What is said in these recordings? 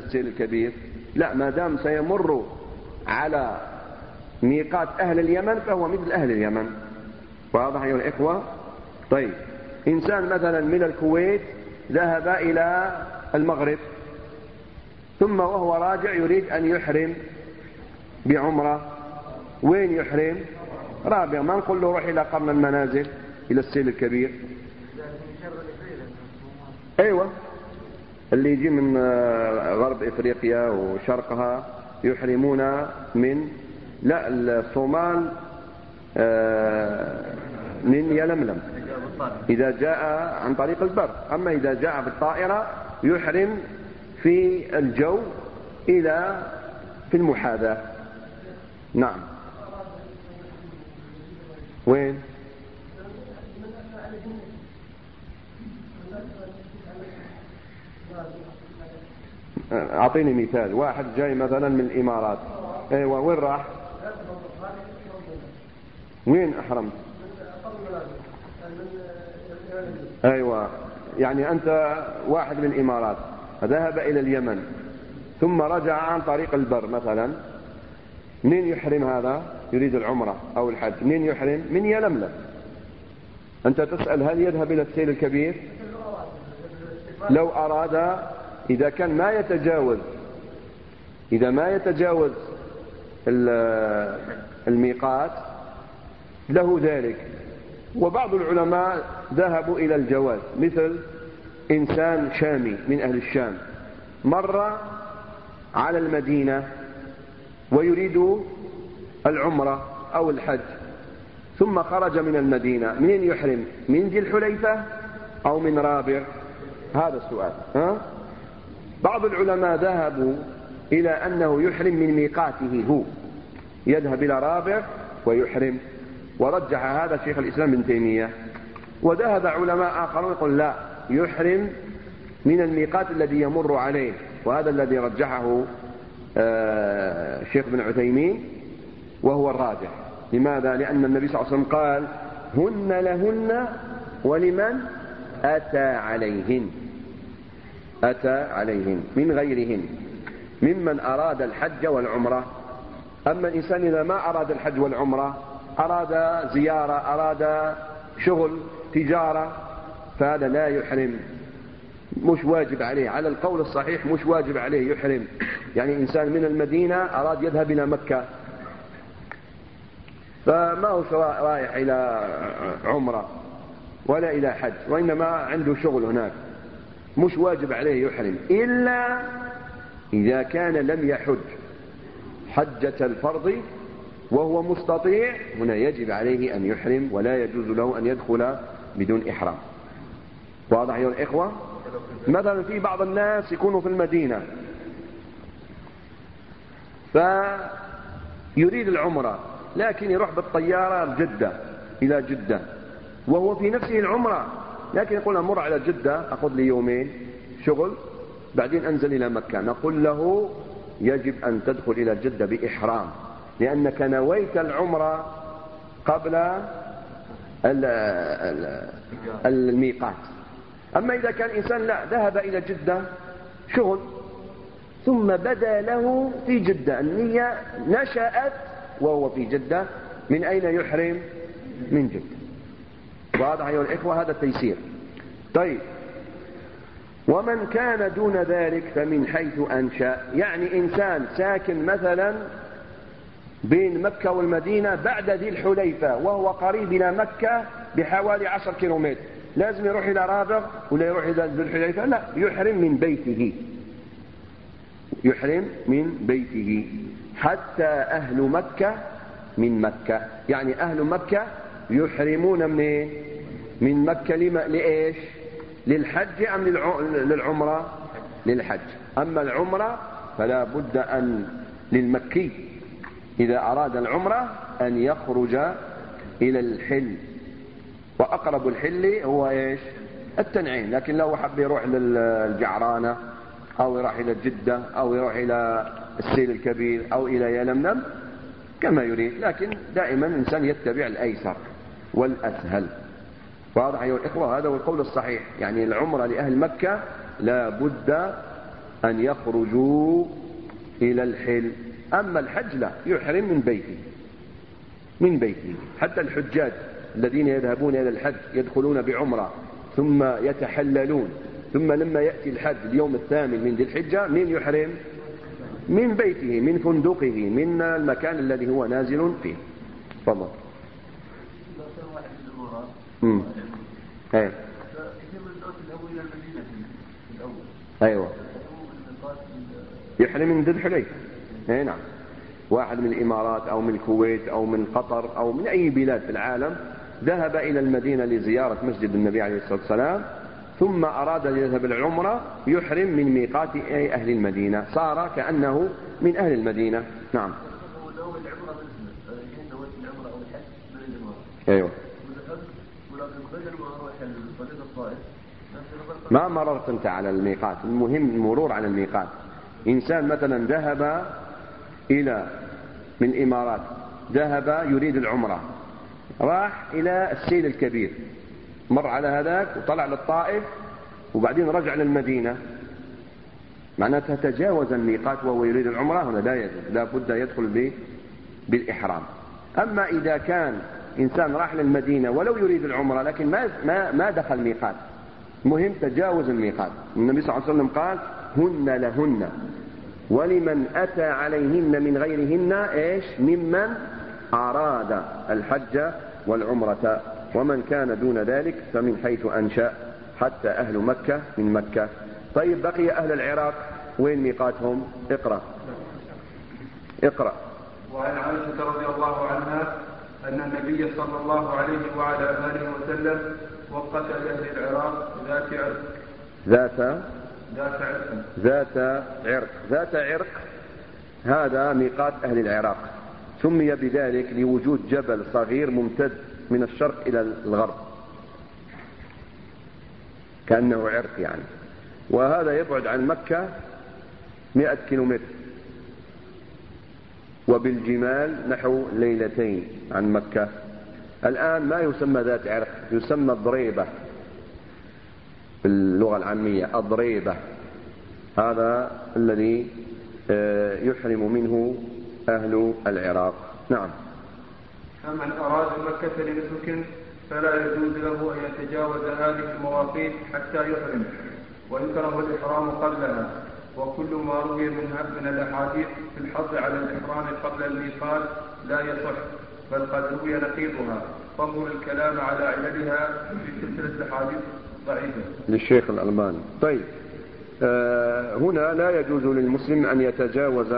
السيل الكبير؟ لا، ما دام سيمر على ميقات أهل اليمن فهو مثل أهل اليمن. واضح أيها الإخوة؟ طيب، إنسان مثلا من الكويت ذهب إلى المغرب، ثم وهو راجع يريد أن يحرم بعمرة، وين يحرم؟ رابغ. ما نقول له روح إلى قرن المنازل إلى السيل الكبير. أيوة، اللي يجي من غرب إفريقيا وشرقها يحرمون من الصومال، من يلملم إذا جاء عن طريق البر. أما إذا جاء بالطائرة يحرم في الجو في المحاذاة. نعم. وين؟ أعطيني مثال. واحد جاي مثلا من الإمارات، أيوة، وين راح؟ وين أحرمت؟ أيوة، يعني أنت واحد من الإمارات ذهب إلى اليمن ثم رجع عن طريق البر مثلا، منين يحرم هذا؟ يريد العمرة أو الحج، منين يحرم؟ من يلملم. أنت تسأل هل يذهب إلى السيل الكبير؟ لو أراد، إذا كان ما يتجاوز الميقات له ذلك. وبعض العلماء ذهبوا إلى الجواز، مثل إنسان شامي من أهل الشام مر على المدينة ويريد العمرة أو الحج، ثم خرج من المدينة، منين يحرم؟ من ذي الحليفة أو من رابغ؟ هذا السؤال. بعض العلماء ذهبوا إلى أنه يحرم من ميقاته هو، يذهب إلى رابغ ويحرم، ورجح هذا شيخ الإسلام ابن تيمية. وذهب علماء آخرون يقول لا، يحرم من الميقات الذي يمر عليه، وهذا الذي رجحه شيخ بن عثيمين وهو الراجح. لماذا؟ لأن النبي صلى الله عليه وسلم قال هن لهن ولمن أتى عليهن من غيرهن ممن أراد الحج والعمرة. أما الإنسان إذا ما أراد الحج والعمرة، أراد زيارة، أراد شغل، تجارة، فهذا لا يحرم، مش واجب عليه. على القول الصحيح مش واجب عليه يحرم. يعني إنسان من المدينة أراد يذهب إلى مكة، فما هو رايح إلى عمرة ولا إلى حج، وإنما عنده شغل هناك، مش واجب عليه يحرم، إلا إذا كان لم يحج حجة الفرض وهو مستطيع، هنا يجب عليه أن يحرم، ولا يجوز له أن يدخل بدون إحرام. واضح يا الإخوة؟ مثلا في بعض الناس يكونوا في المدينة فيريد العمرة، لكن يروح بالطيارة إلى جدة وهو في نفسه العمرة، لكن يقول أمر على جدة أخذ لي يومين شغل بعدين أنزل إلى مكة. نقول له يجب أن تدخل إلى جدة بإحرام، لأنك نويت العمرة قبل الميقات. أما إذا كان إنسان لا، ذهب إلى جدة شغل ثم بدا له في جدة النية نشأت وهو في جدة، من أين يحرم؟ من جدة. واضح أيها الإخوة؟ هذا التيسير. طيب، ومن كان دون ذلك فمن حيث أنشأ، يعني إنسان ساكن مثلا بين مكة والمدينة بعد ذي الحليفة وهو قريب إلى مكة بحوالي 10 كيلومتر، لازم يروح إلى رابغ ولا يروح إلى ذي الحليفة؟ لا، يحرم من بيته، يحرم من بيته. حتى أهل مكة من مكة، يعني أهل مكة يحرمون من مكة لإيش؟ للحج أم للعمرة؟ للحج. أما العمرة فلا بد أن للمكي إذا أراد العمرة أن يخرج إلى الحل، وأقرب الحل هو إيش؟ التنعيم. لكن لو حب يروح للجعرانة أو يروح إلى جدة أو يروح إلى السيل الكبير أو إلى يلملم كما يريد، لكن دائما الإنسان يتبع الأيسر والأسهل. واضح أيها الإخوة؟ هذا هو القول الصحيح. يعني العمرة لأهل مكة لا بد أن يخرجوا إلى الحل. أما الحج لا، يحرم من بيته. حتى الحجاج الذين يذهبون إلى الحج يدخلون بعمرة ثم يتحللون، ثم لما يأتي الحج اليوم الثامن من ذي الحجة من يحرم؟ من بيته، من فندقه، من المكان الذي هو نازل فيه. تفضل. أيوة، يحرم من ذي الحليفة. أي نعم، واحد من الإمارات أو من الكويت أو من قطر أو من أي بلاد في العالم ذهب إلى المدينة لزيارة مسجد النبي عليه الصلاة والسلام، ثم أراد أن يذهب العمرة، يحرم من ميقات أهل المدينة، صار كأنه من أهل المدينة. نعم. أيوة. ما مررت أنت على الميقات، المهم المرور على الميقات. إنسان مثلا ذهب من الإمارات، ذهب يريد العمرة، راح إلى السيل الكبير، مر على هذاك وطلع للطائف وبعدين رجع للمدينة، معناتها تجاوز الميقات وهو يريد العمرة، هنا لا يجوز، لا بد يدخل بالإحرام. أما إذا كان إنسان راح للمدينة ولو يريد العمرة لكن ما دخل ميقات، مهم تجاوز الميقات. النبي صلى الله عليه وسلم قال: هن لهن ولمن أتى عليهن من غيرهن إيش؟ ممن أراد الحج والعمرة، ومن كان دون ذلك فمن حيث أنشأ، حتى أهل مكة من مكة. طيب، بقي أهل العراق وين ميقاتهم؟ اقرأ. وعن عائشة رضي الله عنها أن النبي صلى الله عليه وعلى آله وسلم وقت لأهل العراق ذات عرق. هذا ميقات أهل العراق، سمي بذلك لوجود جبل صغير ممتد من الشرق إلى الغرب، كأنه عرق يعني، وهذا يبعد عن مكة 100 كيلومتر، وبالجمال نحو ليلتين عن مكة. الآن ما يسمى ذات عرق، يسمى ضريبة باللغة العامية، الضريبة. هذا الذي يحرم منه أهل العراق. نعم. فمن أراد مكة لنسك فلا يجوز له أن يتجاوز هذه المواقيت حتى يحرم، ويكره الإحرام قبلها. وكل ما روي من الأحاديث في الحظ على الإحرام قبل الميقات لا يصح، بل قد روي نقيضها، فانظر الكلام على عللها في سلسلة الأحاديث ضعيفة للشيخ الألباني. طيب، هنا لا يجوز للمسلم أن يتجاوز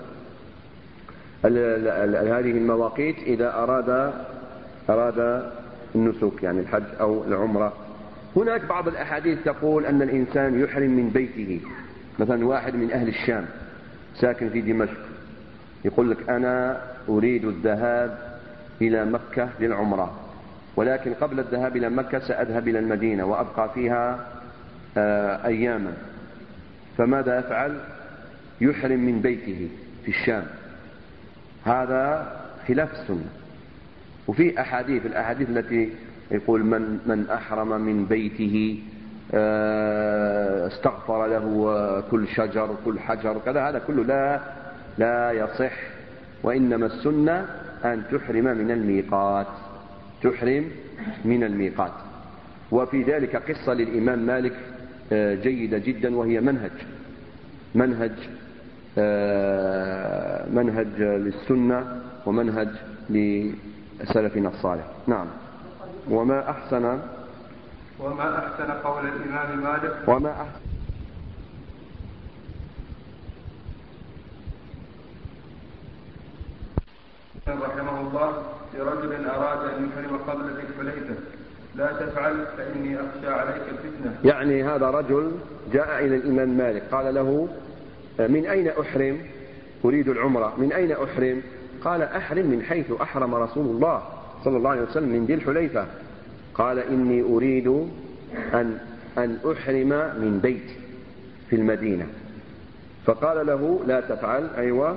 هذه المواقيت إذا أراد النسك، يعني الحج أو العمرة. هناك بعض الأحاديث تقول أن الإنسان يحرم من بيته. مثلا واحد من أهل الشام ساكن في دمشق يقول لك: أنا أريد الذهاب إلى مكة للعمرة، ولكن قبل الذهاب إلى مكة سأذهب إلى المدينة وأبقى فيها أياما. فماذا يفعل؟ يحرم من بيته في الشام. هذا خلاف السنة. وفي الأحاديث التي يقول من أحرم من بيته استغفر له كل شجر كل حجر كذا، هذا كله لا يصح. وإنما السنة أن تحرم من الميقات. وفي ذلك قصة للإمام مالك جيدة جدا، وهي منهج للسنة ومنهج لسلفنا الصالح. نعم. وما أحسن قول الإمام مالك رحمه الله لرجل أراد أن يحرم قبل ذي الحليفة: لا تفعل فإني أخشى عليك الفتنة. يعني هذا رجل جاء إلى الإمام مالك قال له: من أين أحرم؟ أريد العمرة، من أين أحرم؟ قال: أحرم من حيث أحرم رسول الله صلى الله عليه وسلم من ذي الحليفة. قال: إني أريد أن أحرم من بيتي في المدينة. فقال له: لا تفعل. أيوة،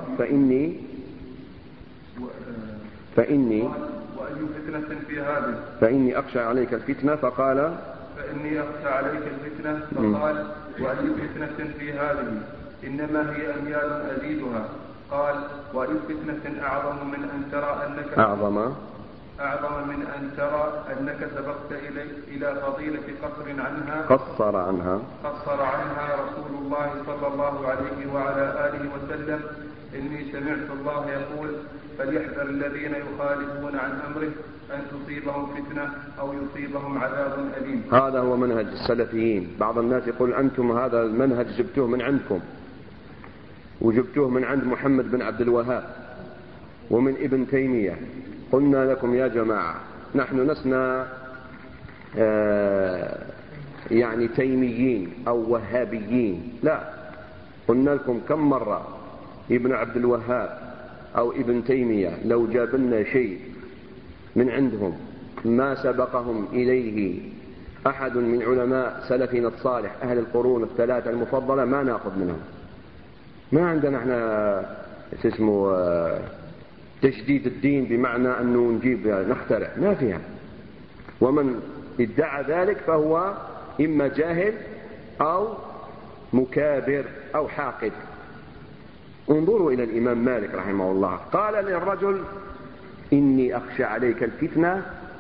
فإني وأي فتنة في هذه؟ فإني أخشى عليك الفتنة. فقال: إني أخشى عليك الفتنة. فقال: وأي فتنة في هذه؟ إنما هي أميال أزيدها. قال: وأي فتنة أعظم من أن ترى أنك سبقت إلى فضيلة قصر عنها رسول الله صلى الله عليه وعلى آله وسلم. إني سمعت الله يقول: فليحذر الذين يخالفون عن أمره أن تصيبهم فتنة أو يصيبهم عذاب أليم. هذا هو منهج السلفيين. بعض الناس يقول: أنتم هذا المنهج جبتوه من عندكم، وجبتوه من عند محمد بن عبد الوهاب ومن ابن تيمية. قلنا لكم يا جماعة نحن لسنا يعني تيميين أو وهابيين، لا. قلنا لكم كم مرة ابن عبد الوهاب أو ابن تيمية لو جاب لنا شيء من عندهم ما سبقهم إليه أحد من علماء سلفنا الصالح أهل القرون الثلاثة المفضلة ما نأخذ منهم. ما عندنا احنا اسمه تجديد الدين بمعنى أنه نجيب نخترع، ما فيها. ومن ادعى ذلك فهو إما جاهل أو مكابر أو حاقد. انظروا إلى الإمام مالك رحمه الله، قال للرجل: إني أخشى عليك الفتنة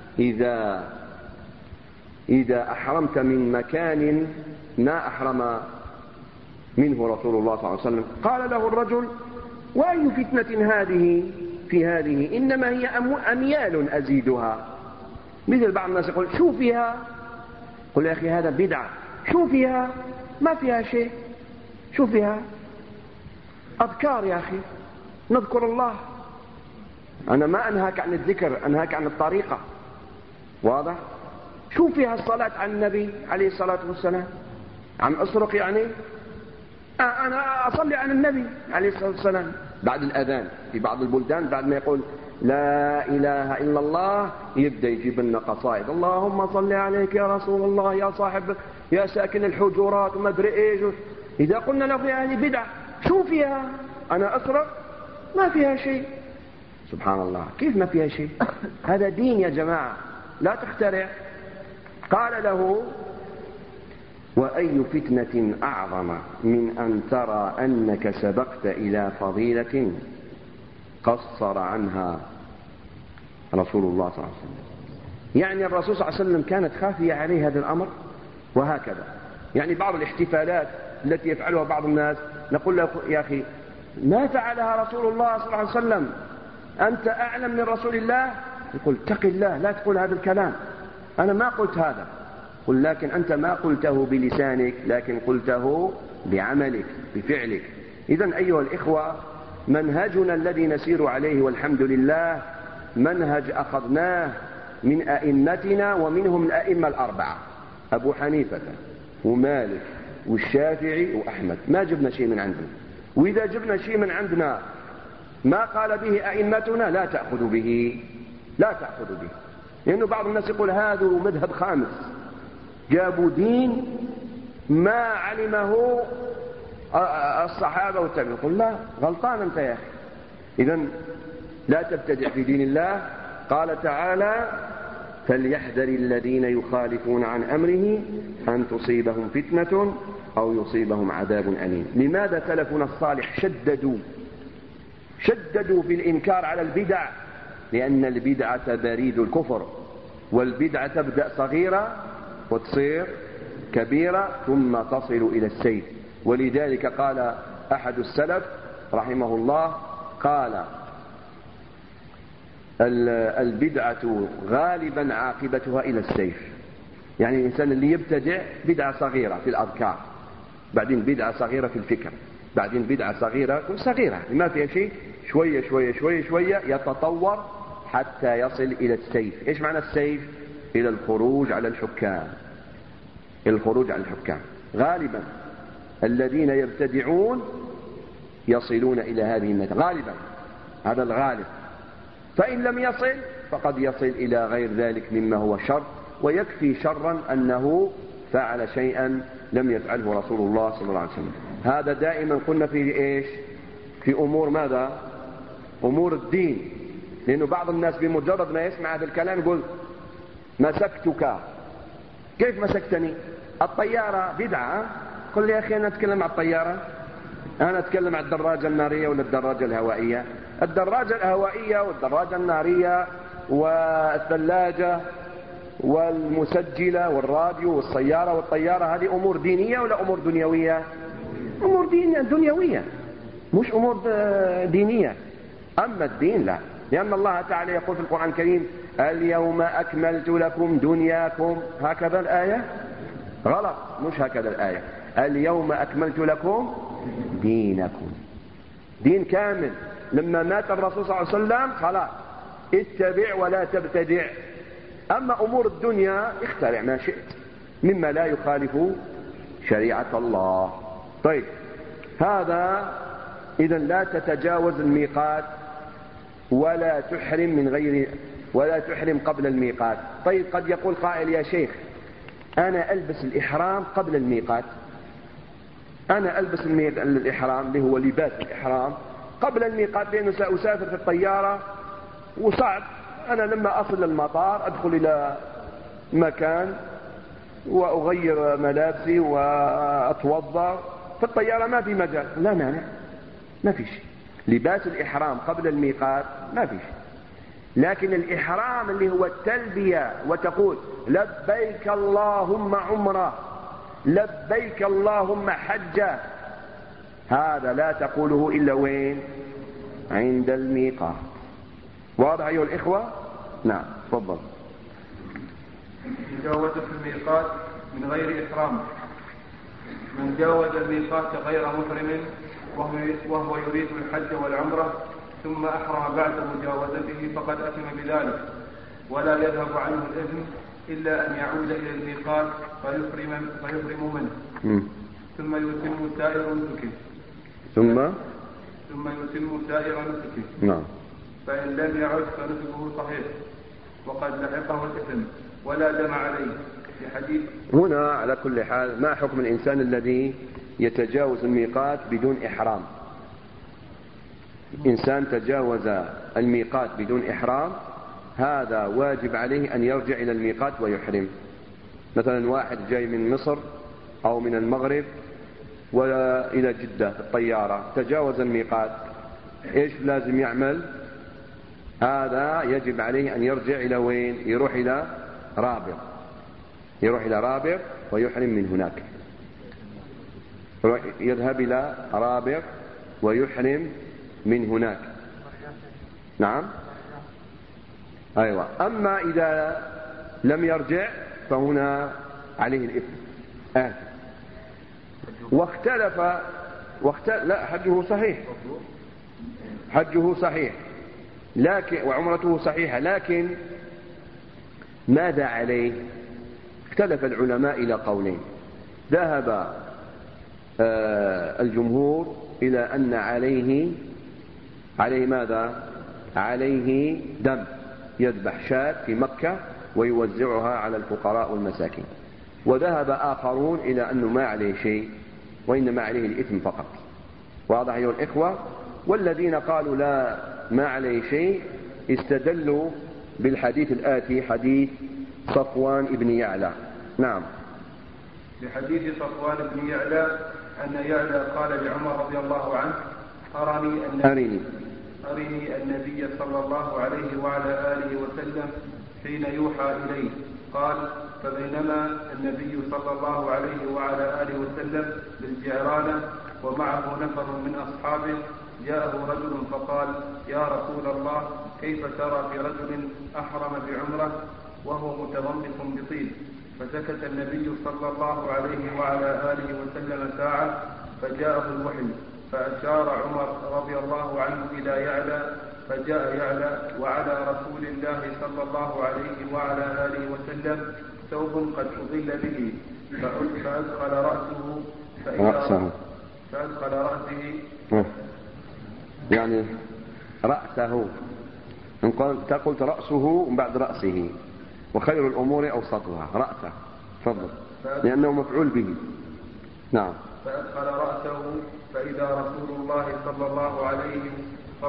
إذا أحرمت من مكان ما أحرم منه رسول الله صلى الله عليه وسلم. قال له الرجل: وأي فتنة هذه في هذه؟ إنما هي أميال أزيدها. مثل بعض الناس يقول: شو فيها؟ قل يا أخي هذا بدعة. شو فيها؟ ما فيها شيء. شو فيها؟ أذكار يا أخي، نذكر الله. أنا ما أنهاك عن الذكر، أنهاك عن الطريقة. واضح؟ شو فيها الصلاة على النبي عليه الصلاة والسلام؟ عم أسرق يعني؟ أنا أصلي على النبي عليه الصلاة والسلام بعد الأذان. في بعض البلدان بعد ما يقول لا إله إلا الله يبدأ يجيب لنا قصائد: اللهم صل عليك يا رسول الله يا صاحب يا ساكن الحجرات وما أدري إيش. إذا قلنا له في هذه بدعة، شو فيها؟ أنا أسرق؟ ما فيها شيء. سبحان الله، كيف ما فيها شيء؟ هذا دين يا جماعة، لا تخترع. قال له: وأي فتنة أعظم من أن ترى أنك سبقت إلى فضيلة قصر عنها رسول الله صلى الله عليه وسلم. يعني الرسول صلى الله عليه وسلم كانت خافية عليه هذا الأمر. وهكذا يعني بعض الاحتفالات التي يفعلها بعض الناس نقول له: يا أخي ما فعلها رسول الله صلى الله عليه وسلم، أنت أعلم من رسول الله. يقول: اتق الله، لا تقول هذا الكلام، أنا ما قلت هذا. قل: لكن أنت ما قلته بلسانك، لكن قلته بعملك بفعلك. إذن أيها الإخوة، منهجنا الذي نسير عليه والحمد لله منهج أخذناه من أئمتنا، ومنهم الأئمة الأربعة: أبو حنيفة ومالك والشافعي وأحمد. ما جبنا شيء من عندنا. وإذا جبنا شيء من عندنا ما قال به أئمتنا لا تأخذوا به، لا تأخذوا به. لأنه بعض الناس يقول هذا مذهب خامس، جابوا دين ما علمه الصحابة والتابعين. يقول: لا، غلطان أنت يا أخي. إذن لا تبتدع في دين الله. قال تعالى: فليحذر الذين يخالفون عن أمره أن تصيبهم فتنة أو يصيبهم عذاب أليم. لماذا سلفنا الصالح شددوا في الإنكار على البدع؟ لأن البدعة بريد الكفر، والبدعة تبدأ صغيرة وتصير كبيرة ثم تصل إلى السيف. ولذلك قال أحد السلف رحمه الله، قال: البدعة غالبا عاقبتها إلى السيف. يعني الإنسان اللي يبتدع بدعة صغيرة في الأذكار، بعدين بدعة صغيرة في الفكر، بعدين بدعة صغيرة ما فيها شيء، شوية شوية شوية شوية يتطور حتى يصل إلى السيف. إيش معنى السيف؟ إلى الخروج على الحكام. الخروج على الحكام. غالبا الذين يبتدعون يصلون إلى هذه النتيجة غالبا، هذا الغالب. فإن لم يصل فقد يصل إلى غير ذلك مما هو شر. ويكفي شرا أنه فعل شيئا لم يفعله رسول الله صلى الله عليه وسلم. هذا دائما قلنا فيه إيش؟ في أمور ماذا؟ أمور الدين. لأنه بعض الناس بمجرد ما يسمع هذا الكلام يقول: مسكتك كيف مسكتني؟ الطيارة بدعة. قل لي يا أخي أنا أتكلم عن الطيارة، أنا أتكلم عن الدراجة النارية ولا الدراجة الهوائية. الدراجة الهوائية والدراجة النارية والثلاجة والمسجلة والراديو والسيارة والطيارة، هذه أمور دينية ولا أمور دنيوية؟ أمور دنيوية، مش أمور دينية. أما الدين لا، لأن الله تعالى يقول في القرآن الكريم: اليوم أكملت لكم دنياكم. هكذا الآية؟ غلط، مش هكذا الآية. اليوم أكملت لكم دينكم، دين كامل. لما مات الرسول صلى الله عليه وسلم خلاص، اتبع ولا تبتدع. أما أمور الدنيا اخترع ما شئت مما لا يخالف شريعة الله. طيب، هذا إذن لا تتجاوز الميقات ولا تحرم قبل الميقات. طيب، قد يقول قائل: يا شيخ أنا ألبس الإحرام قبل الميقات، أنا ألبس الإحرام اللي هو لباس الإحرام قبل الميقات، لأنه سأسافر في الطيارة وصعب أنا لما أصل المطار أدخل إلى مكان وأغير ملابسي وأتوضأ في الطيارة، ما في مجال. لا مانع، ما في شيء. لباس الإحرام قبل الميقات ما في شيء. لكن الإحرام اللي هو التلبية وتقول لبيك اللهم عمرة، لبيك اللهم حجة، هذا لا تقوله إلا وين؟ عند الميقات. واضح أيها الإخوة؟ نعم، تفضل. جاوز في الميقات من غير إحرام: من جاوز الميقات غير محرم وهو يريد الحج والعمرة ثم أحرم بعد مجاوزته فقد أثم بذلك، ولا يذهب عنه الإثم إلا أن يعود إلى الميقات فيحرم منه ثم يتم سائر نسكه. ثم يتم سائر نسكه. نعم. فإن لم يعد فنسكه صحيح وقد لحقه الإثم ولا دم عليه. في حديث هنا على كل حال، ما حكم الإنسان الذي يتجاوز الميقات بدون إحرام؟ إنسان تجاوز الميقات بدون إحرام، هذا واجب عليه أن يرجع إلى الميقات ويحرم. مثلا واحد جاي من مصر أو من المغرب وإلى جدة في الطيارة، تجاوز الميقات، إيش لازم يعمل؟ هذا يجب عليه أن يرجع إلى وين؟ يروح إلى رابغ ويحرم من هناك. يذهب إلى رابغ ويحرم من هناك. نعم، أيوة. أما إذا لم يرجع فهنا عليه الإثم. لا، حجه صحيح لكن وعمرته صحيحة، لكن ماذا عليه؟ اختلف العلماء إلى قولين. ذهب الجمهور إلى أن عليه ماذا؟ عليه دم، يذبح شاة في مكة ويوزعها على الفقراء والمساكين. وذهب آخرون إلى أنه ما عليه شيء وإنما عليه الإثم فقط. واضح أيها الإخوة؟ والذين قالوا لا ما عليه شيء استدلوا بالحديث الآتي، حديث صفوان بن يعلى. نعم. لحديث صفوان بن يعلى أن يعلى قال لعمر رضي الله عنه: أرني النبي صلى الله عليه وعلى آله وسلم حين يوحى إليه. قال: فبينما النبي صلى الله عليه وعلى آله وسلم بالجعرانة ومعه نفر من أصحابه، جاءه رجل فقال: يا رسول الله، كيف ترى في رجل أحرم بعمرة وهو متغمس بطيب؟ فسكت النبي صلى الله عليه وعلى آله وسلم ساعة، فجاءه الوحي، فأشار عمر رضي الله عنه إلى يعلى، فجاء يعلى وعلى رسول الله صلى الله عليه وعلى آله وسلم ثوب قد أضل به، فأدخل رأسه يعني رأسه، إن قلت رأسه بعد رأسه، وخير الأمور أوسطها. رأسه، تفضل، لأنه مفعول به. نعم. فأدخل رأسه فإذا رسول الله صلى الله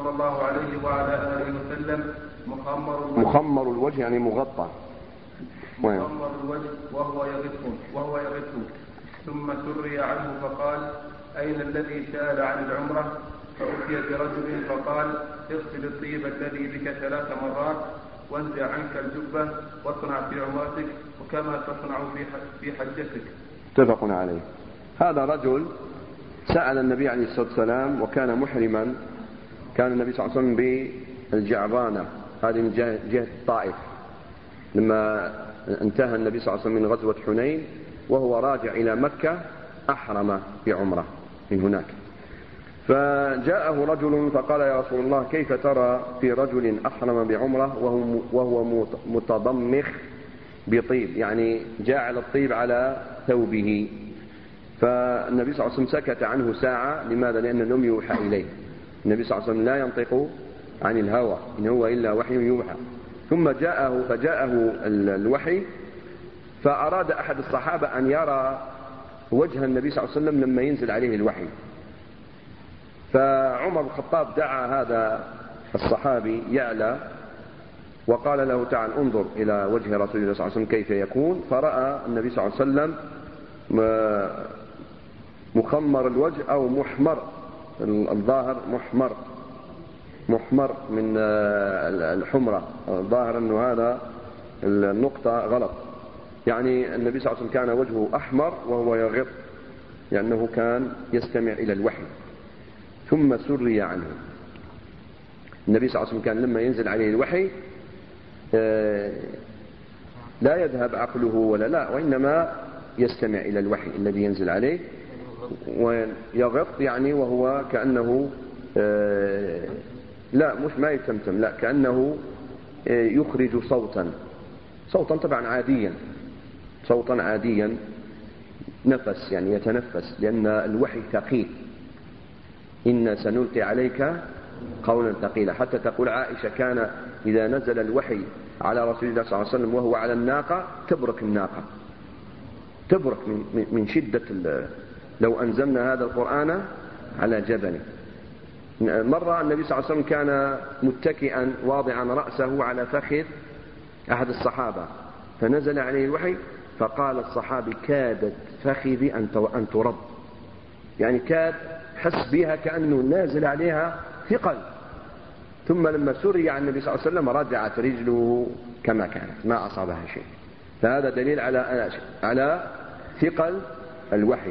عليه وعلى آله وسلم مخمر الوجه يعني مغطى. مخمر الوجه وهو يغث ثم سري عنه فقال أين الذي سأل عن العمرة؟ فأتي برجل فقال اغسل الطيب الذي بك 3 مرات وانزع عنك الجبة واصنع في عمرتك وكما تصنع في حجتك. متفق عليه. هذا رجل سأل النبي عليه الصلاة والسلام وكان محرما. كان النبي صلى الله عليه وسلم بالجعرانة، هذه من جهة الطائف، لما انتهى النبي صلى الله عليه وسلم من غزوة حنين وهو راجع إلى مكة أحرم بعمرة من هناك. فجاءه رجل فقال يا رسول الله كيف ترى في رجل أحرم بعمرة وهو متضمخ بطيب، يعني جاعل الطيب على ثوبه. فالنبي صلى الله عليه وسلم سكت عنه ساعة. لماذا؟ لأن لم يوحى إليه. النبي صلى الله عليه وسلم لا ينطق عن الهوى، إن هو إلا وحي يوحى. ثم فجاءه الوحي، فأراد أحد الصحابة أن يرى وجه النبي صلى الله عليه وسلم لما ينزل عليه الوحي. فعمر بن الخطاب دعا هذا الصحابي يعلى وقال له تعال انظر إلى وجه رسول الله صلى الله عليه وسلم كيف يكون. فرأى النبي صلى الله عليه وسلم مخمر الوجه أو محمر، الظاهر محمر من الحمرة، الظاهر أنه هذا النقطة غلط. يعني النبي صلى الله عليه وسلم كان وجهه أحمر وهو يغط لأنه كان يستمع إلى الوحي. ثم سري عنه. النبي صلى الله عليه وسلم كان لما ينزل عليه الوحي لا يذهب عقله وإنما يستمع إلى الوحي الذي ينزل عليه ويغط، يعني وهو كأنه ما يتمتم، لا كأنه يخرج صوتا طبعا عاديا، صوتا عاديا، نفس يعني يتنفس، لأن الوحي ثقيل. إنا سنلقي عليك قولا ثقيلا. حتى تقول عائشة كان إذا نزل الوحي على رسول الله صلى الله عليه وسلم وهو على الناقة تبرك الناقة، تبرك من شدة لو أنزلنا هذا القرآن على جبل. مرة النبي صلى الله عليه وسلم كان متكئا واضعا رأسه على فخذ أحد الصحابة، فنزل عليه الوحي فقال الصحابي كادت فخذي أن ترد، يعني كاد حس بها كأنه نازل عليها ثقل. ثم لما سري عن النبي صلى الله عليه وسلم رجعت رجله كما كانت ما أصابها شيء. فهذا دليل على ثقل الوحي.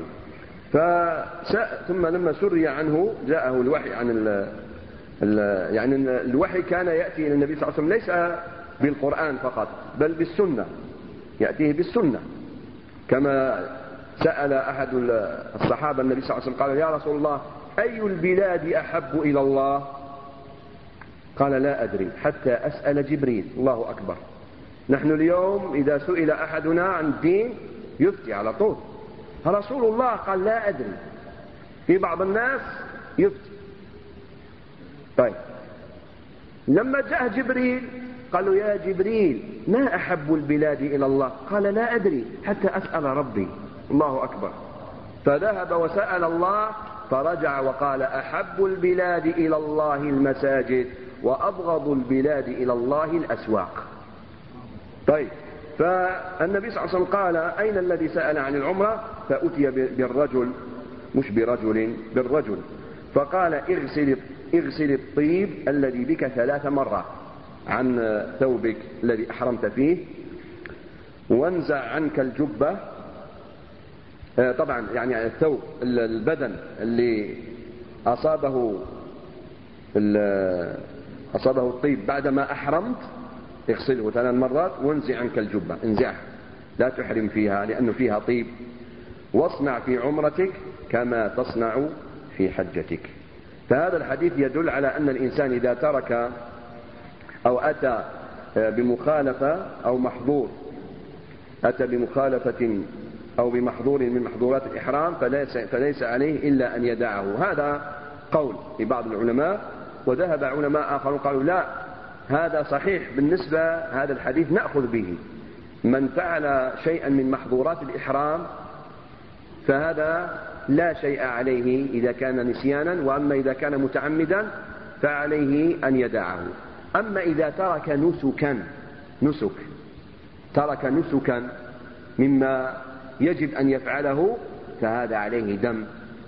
ثم لما سري عنه جاءه الوحي عن يعني الوحي كان يأتي إلى النبي صلى الله عليه وسلم ليس بالقرآن فقط بل بالسنة، يأتيه بالسنة. كما سأل أحد الصحابة النبي صلى الله عليه وسلم قال يا رسول الله أي البلاد أحب إلى الله؟ قال لا أدري حتى أسأل جبريل. الله أكبر. نحن اليوم إذا سئل أحدنا عن الدين يفتي على طول. رسول الله قال لا أدري. في بعض الناس يفتي. طيب لما جاء جبريل قالوا يا جبريل ما أحب البلاد إلى الله؟ قال لا أدري حتى أسأل ربي. الله أكبر. فذهب وسأل الله فرجع وقال أحب البلاد إلى الله المساجد وأبغض البلاد إلى الله الأسواق. طيب فالنبي صلى الله عليه وسلم قال أين الذي سأل عن العمرة؟ فأتي بالرجل، مش برجل، بالرجل، فقال اغسل الطيب الذي بك 3 مرات عن ثوبك الذي أحرمت فيه وانزع عنك الجبة. طبعا يعني الثوب البدن اللي أصابه الطيب بعدما أحرمت اغسله 3 مرات وانزع عنك الجبة، انزعها لا تحرم فيها لأنه فيها طيب. واصنع في عمرتك كما تصنع في حجتك. فهذا الحديث يدل على أن الإنسان إذا ترك أو أتى بمخالفة أو محظور، أتى بمخالفة أو بمحظور من محظورات الإحرام فليس عليه إلا أن يدعه. هذا قول لبعض العلماء، وذهب علماء آخرون قالوا لا، هذا صحيح بالنسبة هذا الحديث نأخذ به. من فعل شيئا من محظورات الإحرام فهذا لا شيء عليه إذا كان نسيانا، وأما إذا كان متعمدا فعليه أن يدعه. أما إذا ترك نسك ترك نسكا مما يجب أن يفعله فهذا عليه دم.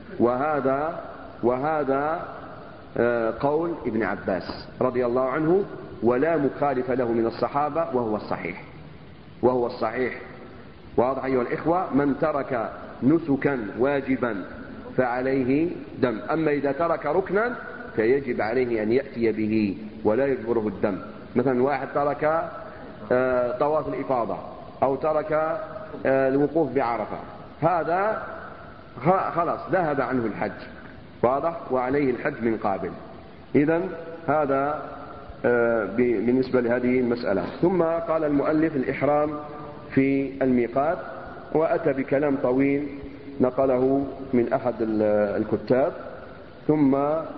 وهذا قول ابن عباس رضي الله عنه، ولا مخالف له من الصحابة، وهو الصحيح. واضح أيها الإخوة؟ من ترك نسكا واجبا فعليه دم، أما إذا ترك ركنا فيجب عليه أن يأتي به ولا يجبره الدم. مثلا واحد ترك طواف الإفاضة أو ترك الوقوف بعرفة، هذا خلاص ذهب عنه الحج، واضح، وعليه الحج من قابل. إذن هذا بالنسبة لهذه المسألة. ثم قال المؤلف الإحرام في الميقات، وأتى بكلام طويل نقله من أحد الكتاب. ثم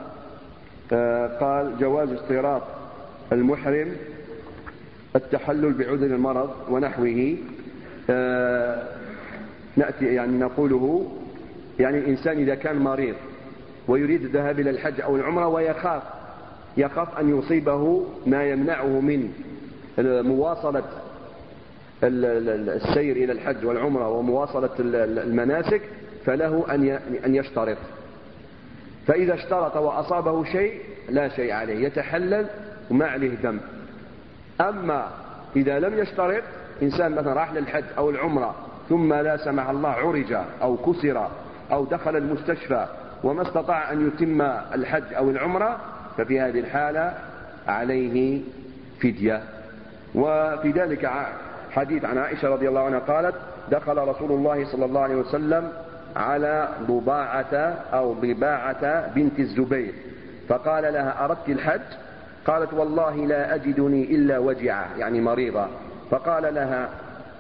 قال جواز اشتراط المحرم التحلل بعذر المرض ونحوه. نأتي يعني نقوله، يعني الإنسان إذا كان مريض ويريد الذهاب إلى الحج أو العمرة ويخاف أن يصيبه ما يمنعه من مواصلة السير إلى الحج والعمرة ومواصلة المناسك، فله أن يشترط. فإذا اشترط وأصابه شيء لا شيء عليه، يتحلل وما عليه دم. أما إذا لم يشترط، إنسان مثلا راح للحج أو العمرة ثم لا سمح الله عرج أو كسر أو دخل المستشفى وما استطاع أن يتم الحج أو العمرة، ففي هذه الحالة عليه فدية. وفي ذلك حديث عن عائشة رضي الله عنها قالت: دخل رسول الله صلى الله عليه وسلم على ضباعة بنت الزبير فقال لها: أردت الحج؟ قالت: والله لا أجدني إلا وجعة، يعني مريضة. فقال لها: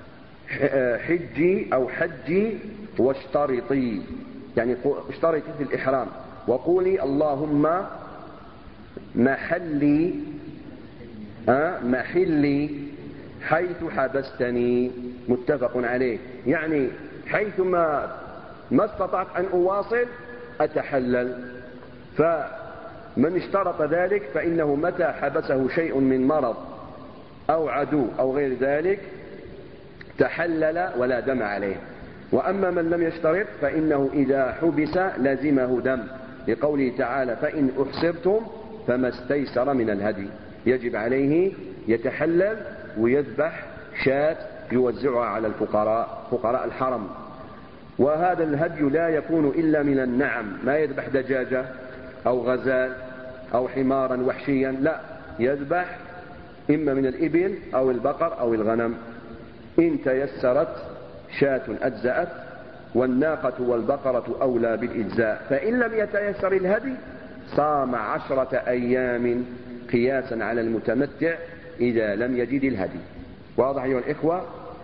حجي أو حجي واشترطي، يعني اشترطي في الإحرام وقولي اللهم محلي حيث حبستني. متفق عليه، يعني حيث ما استطعت أن أواصل أتحلل. فمن اشترط ذلك فإنه متى حبسه شيء من مرض أو عدو أو غير ذلك تحلل ولا دم عليه. وأما من لم يشترط فإنه إذا حبس لازمه دم، لقوله تعالى: فإن أحصرتم فما استيسر من الهدي. يجب عليه يتحلل ويذبح شاة يوزعها على الفقراء، فقراء الحرم. وهذا الهدي لا يكون إلا من النعم، ما يذبح دجاجة أو غزال أو حمارا وحشيا، لا، يذبح إما من الإبل أو البقر أو الغنم. إن تيسرت شاة أجزأت، والناقة والبقرة أولى بالإجزاء. فإن لم يتيسر الهدي صام 10 أيام قياسا على المتمتع إذا لم يجد الهدي. واضح أيها الإخوة؟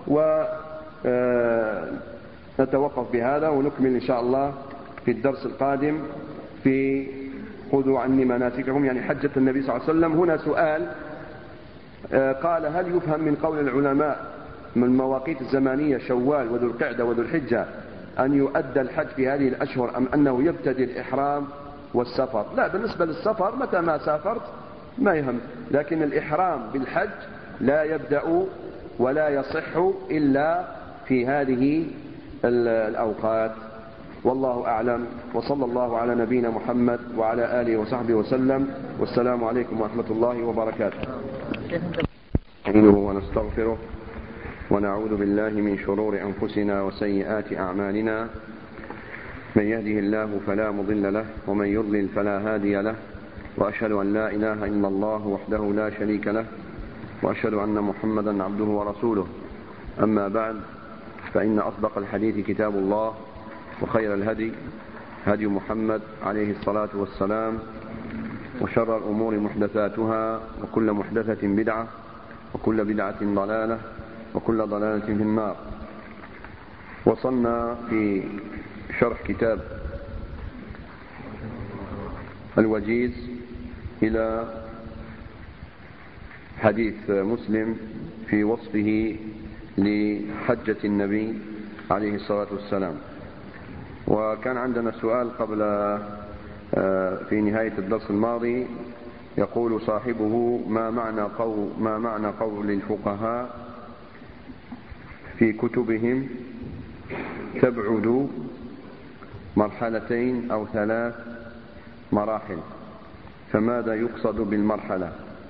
ونتوقف بهذا ونكمل إن شاء الله في الدرس القادم في خذوا عني مناسككم، يعني حجة النبي صلى الله عليه وسلم. هنا سؤال قال: هل يفهم من قول العلماء من المواقيت الزمانية شوال وذو القعدة وذو الحجة أن يؤدى الحج في هذه الأشهر، أم أنه يبتدي الإحرام والسفر؟ لا، بالنسبة للسفر متى ما سافرت ما يهم، لكن الإحرام بالحج لا يبدأ ولا يصح إلا في هذه الأوقات. والله أعلم، وصلى الله على نبينا محمد وعلى آله وصحبه وسلم، والسلام عليكم ورحمة الله وبركاته. نستعينه ونستغفره ونعوذ بالله من شرور أنفسنا وسيئات أعمالنا، من يهده الله فلا مضل له ومن يضلل فلا هادي له، وأشهد أن لا إله إلا الله وحده لا شريك له، وأشهد أن محمدا عبده ورسوله. أما بعد، فإن أصدق الحديث كتاب الله، وخير الهدي هدي محمد عليه الصلاة والسلام، وشر الأمور محدثاتها، وكل محدثة بدعة، وكل بدعة ضلالة، وكل ضلالة في النار. وصلنا في شرح كتاب الوجيز إلى حديث مسلم في وصفه لحجة النبي عليه الصلاة والسلام. وكان عندنا سؤال قبل في نهاية الدرس الماضي، يقول صاحبه: ما معنى قول الفقهاء في كتبهم تبعد مرحلتين أو 3 مراحل. فماذا يقصد بالمرحلة؟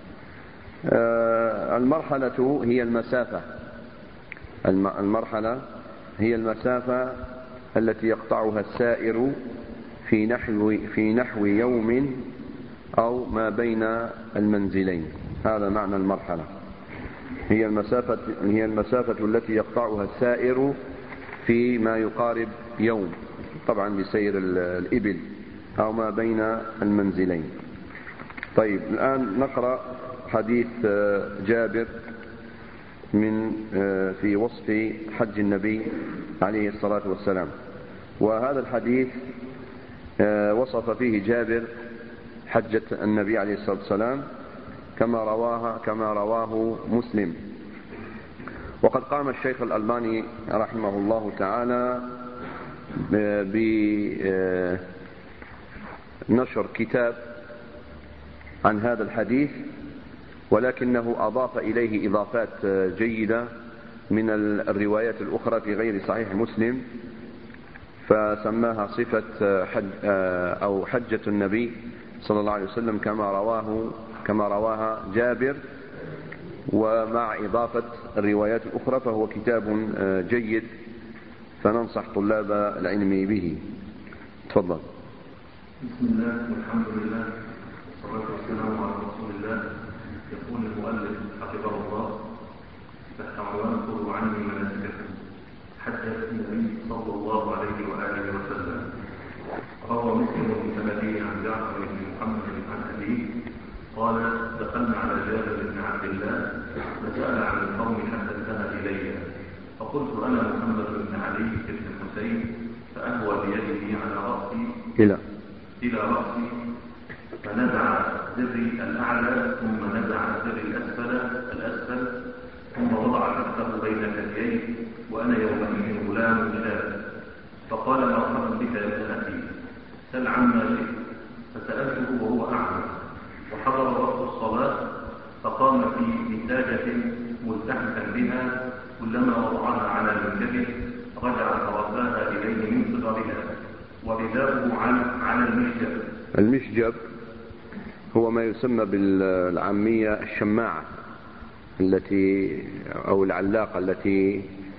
المرحلة هي المسافة. المرحلة هي المسافة التي يقطعها السائر في نحو يوم أو ما بين المنزلين. هذا معنى المرحلة. هي المسافة التي يقطعها السائر في ما يقارب يوم، طبعا بسير الإبل، أو ما بين المنزلين. طيب، الآن نقرأ حديث جابر في وصف حج النبي عليه الصلاة والسلام. وهذا الحديث وصف فيه جابر حجة النبي عليه الصلاة والسلام كما رواه مسلم. وقد قام الشيخ الألباني رحمه الله تعالى بنشر كتاب عن هذا الحديث، ولكنه أضاف إليه إضافات جيدة من الروايات الأخرى في غير صحيح مسلم، فسماها صفة أو حجة النبي صلى الله عليه وسلم كما رواها جابر، ومع إضافة الروايات الأخرى، فهو كتاب جيد، فننصح طلاب العلم به. تفضل. بسم الله والحمد لله والصلاة والسلام على رسول الله. يقول المؤلف حفظه الله تحت عنوان خذوا عني مناسككم حجة النبي صلى الله عليه وآله وسلم. روى مسلم بسنده عن جعفر بن محمد عن أبيه قال: دخلنا على جابر بن عبد الله فسأل عن القوم حتى انتهى إلي، فقلت: أنا محمد بن علي بن الحسين، فأهوى بيده على رأسي إلى رأسي، فنزع زري الأعلى ثم نزع زري الأسفل ثم وضع كفه بين كتفيه، وأنا يومئذ غلام شاب. فقال: مرحبا بك يا ابن أخي، سل عما شئت. فسألته وهو أعمى، وحضر وقت الصلاة، فقام في نتاجة ملتحفا بها، كلما وضعها على منكبه رجع فرفاها إليه من صغرها، ورداؤه على المشجب. المشجب هو ما يسمى بالعامية الشماعة أو العلاقة التي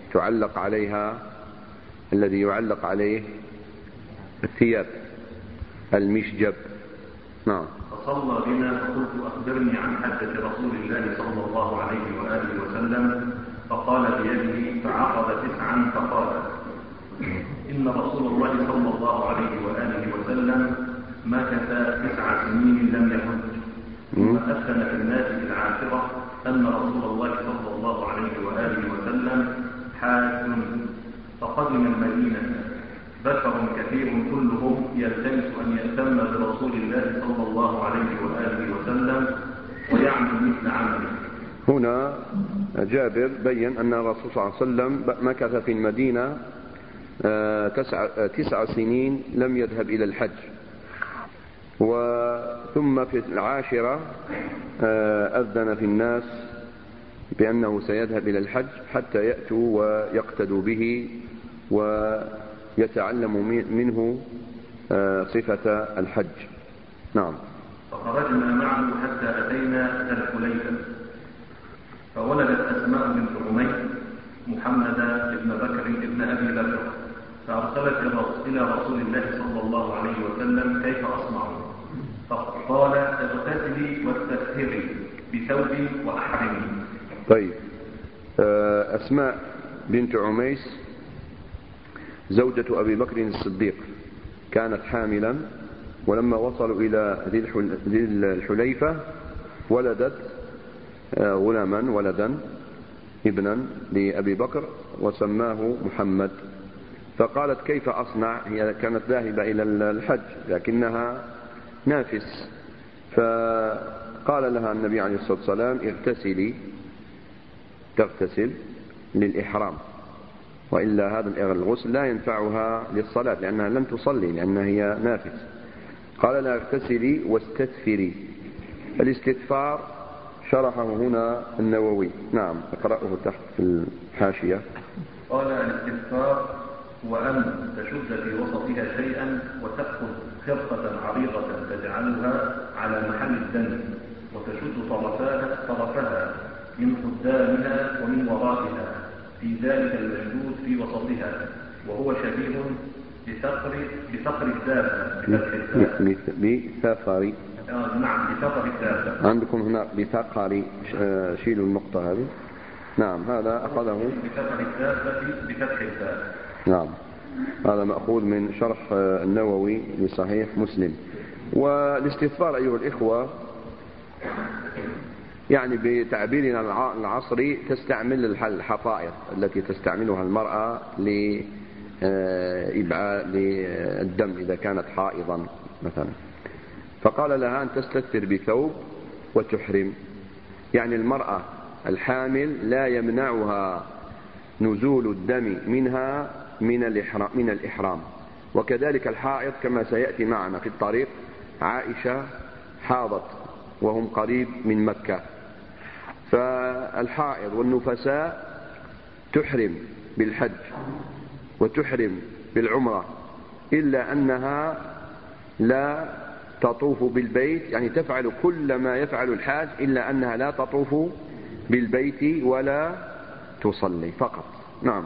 الذي يعلق عليه الثياب، المشجب. نعم. فصلى بنا، فقلت: أخبرني عن حجة رسول الله صلى الله عليه وآله وسلم. فقال بيده فعقد 9 فقال: إن رسول الله صلى الله عليه وآله وسلم مكث 9 سنين لم يحج، ثم أذن في الناس بالعاشرة أن رسول الله صلى الله عليه وآله وسلم حاج. فقدم المدينة بشر كثير كلهم يلتمس أن يأتم برسول الله صلى الله عليه وآله وسلم ويعمل مثل عمله. هنا جابر بين أن الرسول صلى الله عليه وسلم مكث في المدينة 9 سنين لم يذهب إلى الحج، ثم في 10 أذن في الناس بأنه سيذهب إلى الحج حتى يأتوا ويقتدوا به ويتعلموا منه صفة الحج. نعم. فخرجنا معه حتى أتينا ذا الحليفة، فولدت أسماء بنت عميس محمد بن بكر بن أبي بكر، فأرسلت إلى رسول الله صلى الله عليه وسلم: كيف أصنع؟ فقال: اغتسلي واستكثري بثوب وأحرمي. طيب، أسماء بنت عميس زوجة أبي بكر الصديق كانت حاملا، ولما وصلوا إلى ذي الحليفة ولدت ولدا ابنا لأبي بكر وسماه محمد. فقالت: كيف أصنع؟ هي كانت ذاهبة إلى الحج لكنها نافس، فقال لها النبي عليه الصلاة والسلام: تغتسل للإحرام، وإلا هذا الغسل لا ينفعها للصلاة لأنها لم تصلي لأنها هي نافس. قال لها: اغتسلي واستدفري. الاستدفار شرحه هنا النووي. نعم، اقرأه تحت في الحاشية. قال الاستغفار هو أن تشد في وسطها شيئا وتأخذ خرقة عريضة تجعلها على محل الدم وتشد طرفها من قدامها ومن ورائها في ذلك المشدود في وسطها، وهو شبيه بثقر الدابة بثقر. نعم بثقر الدابة. عندكم هنا بثقر، شيلوا النقطة هذه. نعم هذا أخذه بثقر الدابة بفتح الدابة. نعم هذا مأخوذ من شرح النووي لصحيح مسلم. والاستغفار أيها الإخوة يعني بتعبيرنا العصري تستعمل الحفائظ التي تستعملها المرأة لإبعاء الدم إذا كانت حائضا مثلا، فقال لها أن تستتر بثوب وتحرم. يعني المرأة الحامل لا يمنعها نزول الدم منها من الإحرام، وكذلك الحائض كما سيأتي معنا في الطريق. عائشة حاضت وهم قريب من مكة، فالحائض والنفساء تحرم بالحج وتحرم بالعمرة، إلا أنها لا تطوف بالبيت، يعني تفعل كل ما يفعل الحاج إلا أنها لا تطوف بالبيت ولا تصلي فقط. نعم.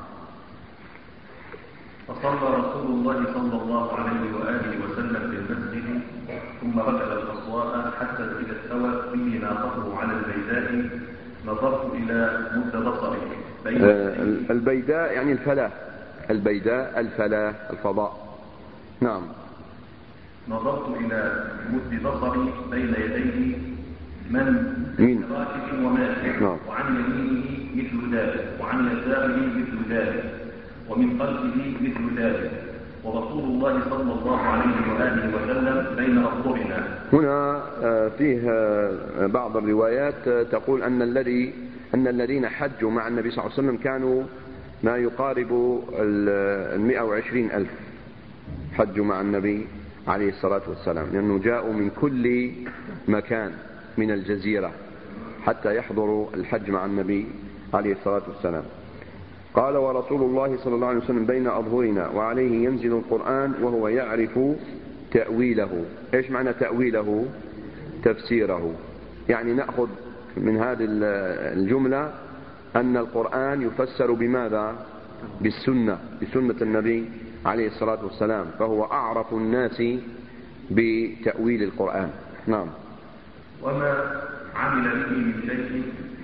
فصلى رسول الله صلى الله عليه وآله وسلم في المسجد ثم ركب الأصواء حتى إذا استوت به ناقته على البيداء نظرت إلى مد بصري. البيداء يعني الفلاة، البيداء الفلاة الفضاء. نعم. نظرت إلى مد بصري بين يديه من راكب وماشي، وعن يمينه مثل ذلك وعن يساره مثل ذلك ومن خلفه مثل ذلك، ورسول الله صلى الله عليه وآله وسلم بين أظهرنا. هنا فيه بعض الروايات تقول أن الذين حجوا مع النبي صلى الله عليه وسلم كانوا ما يقارب 120,000 حجوا مع النبي عليه الصلاة والسلام، لأنه جاءوا من كل مكان من الجزيرة حتى يحضروا الحج مع النبي عليه الصلاة والسلام. قال ورسول الله صلى الله عليه وسلم بين أظهرنا وعليه ينزل القرآن وهو يعرف تأويله. إيش معنى تأويله؟ تفسيره. يعني نأخذ من هذه الجملة أن القرآن يفسر بماذا؟ بسنة النبي عليه الصلاة والسلام، فهو أعرف الناس بتأويل القرآن. نعم. وما عمل به من شيء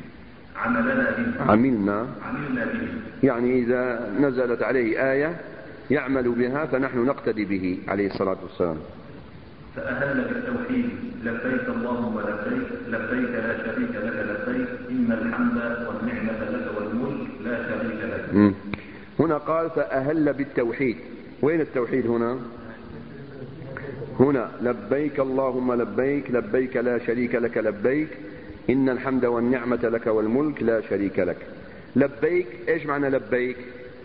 عملنا به، يعني إذا نزلت عليه آية يعمل بها فنحن نقتدي به عليه الصلاة والسلام. فأهل بالتوحيد لبيك اللهم لبيك لبيك لا شريك لك لبيك إن الحمد والنعمة لك والملك لا شريك لك. هنا قال فأهل بالتوحيد. وين التوحيد هنا؟ هنا لبيك اللهم لبيك لبيك لا شريك لك لبيك إن الحمد والنعمة لك والملك لا شريك لك. لبيك إيش معنى لبيك؟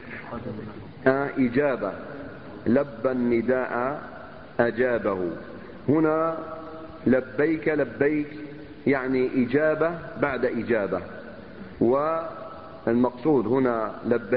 إجابة. لبى النداء أجابه. هنا لبيك لبيك يعني إجابة بعد إجابة، والمقصود هنا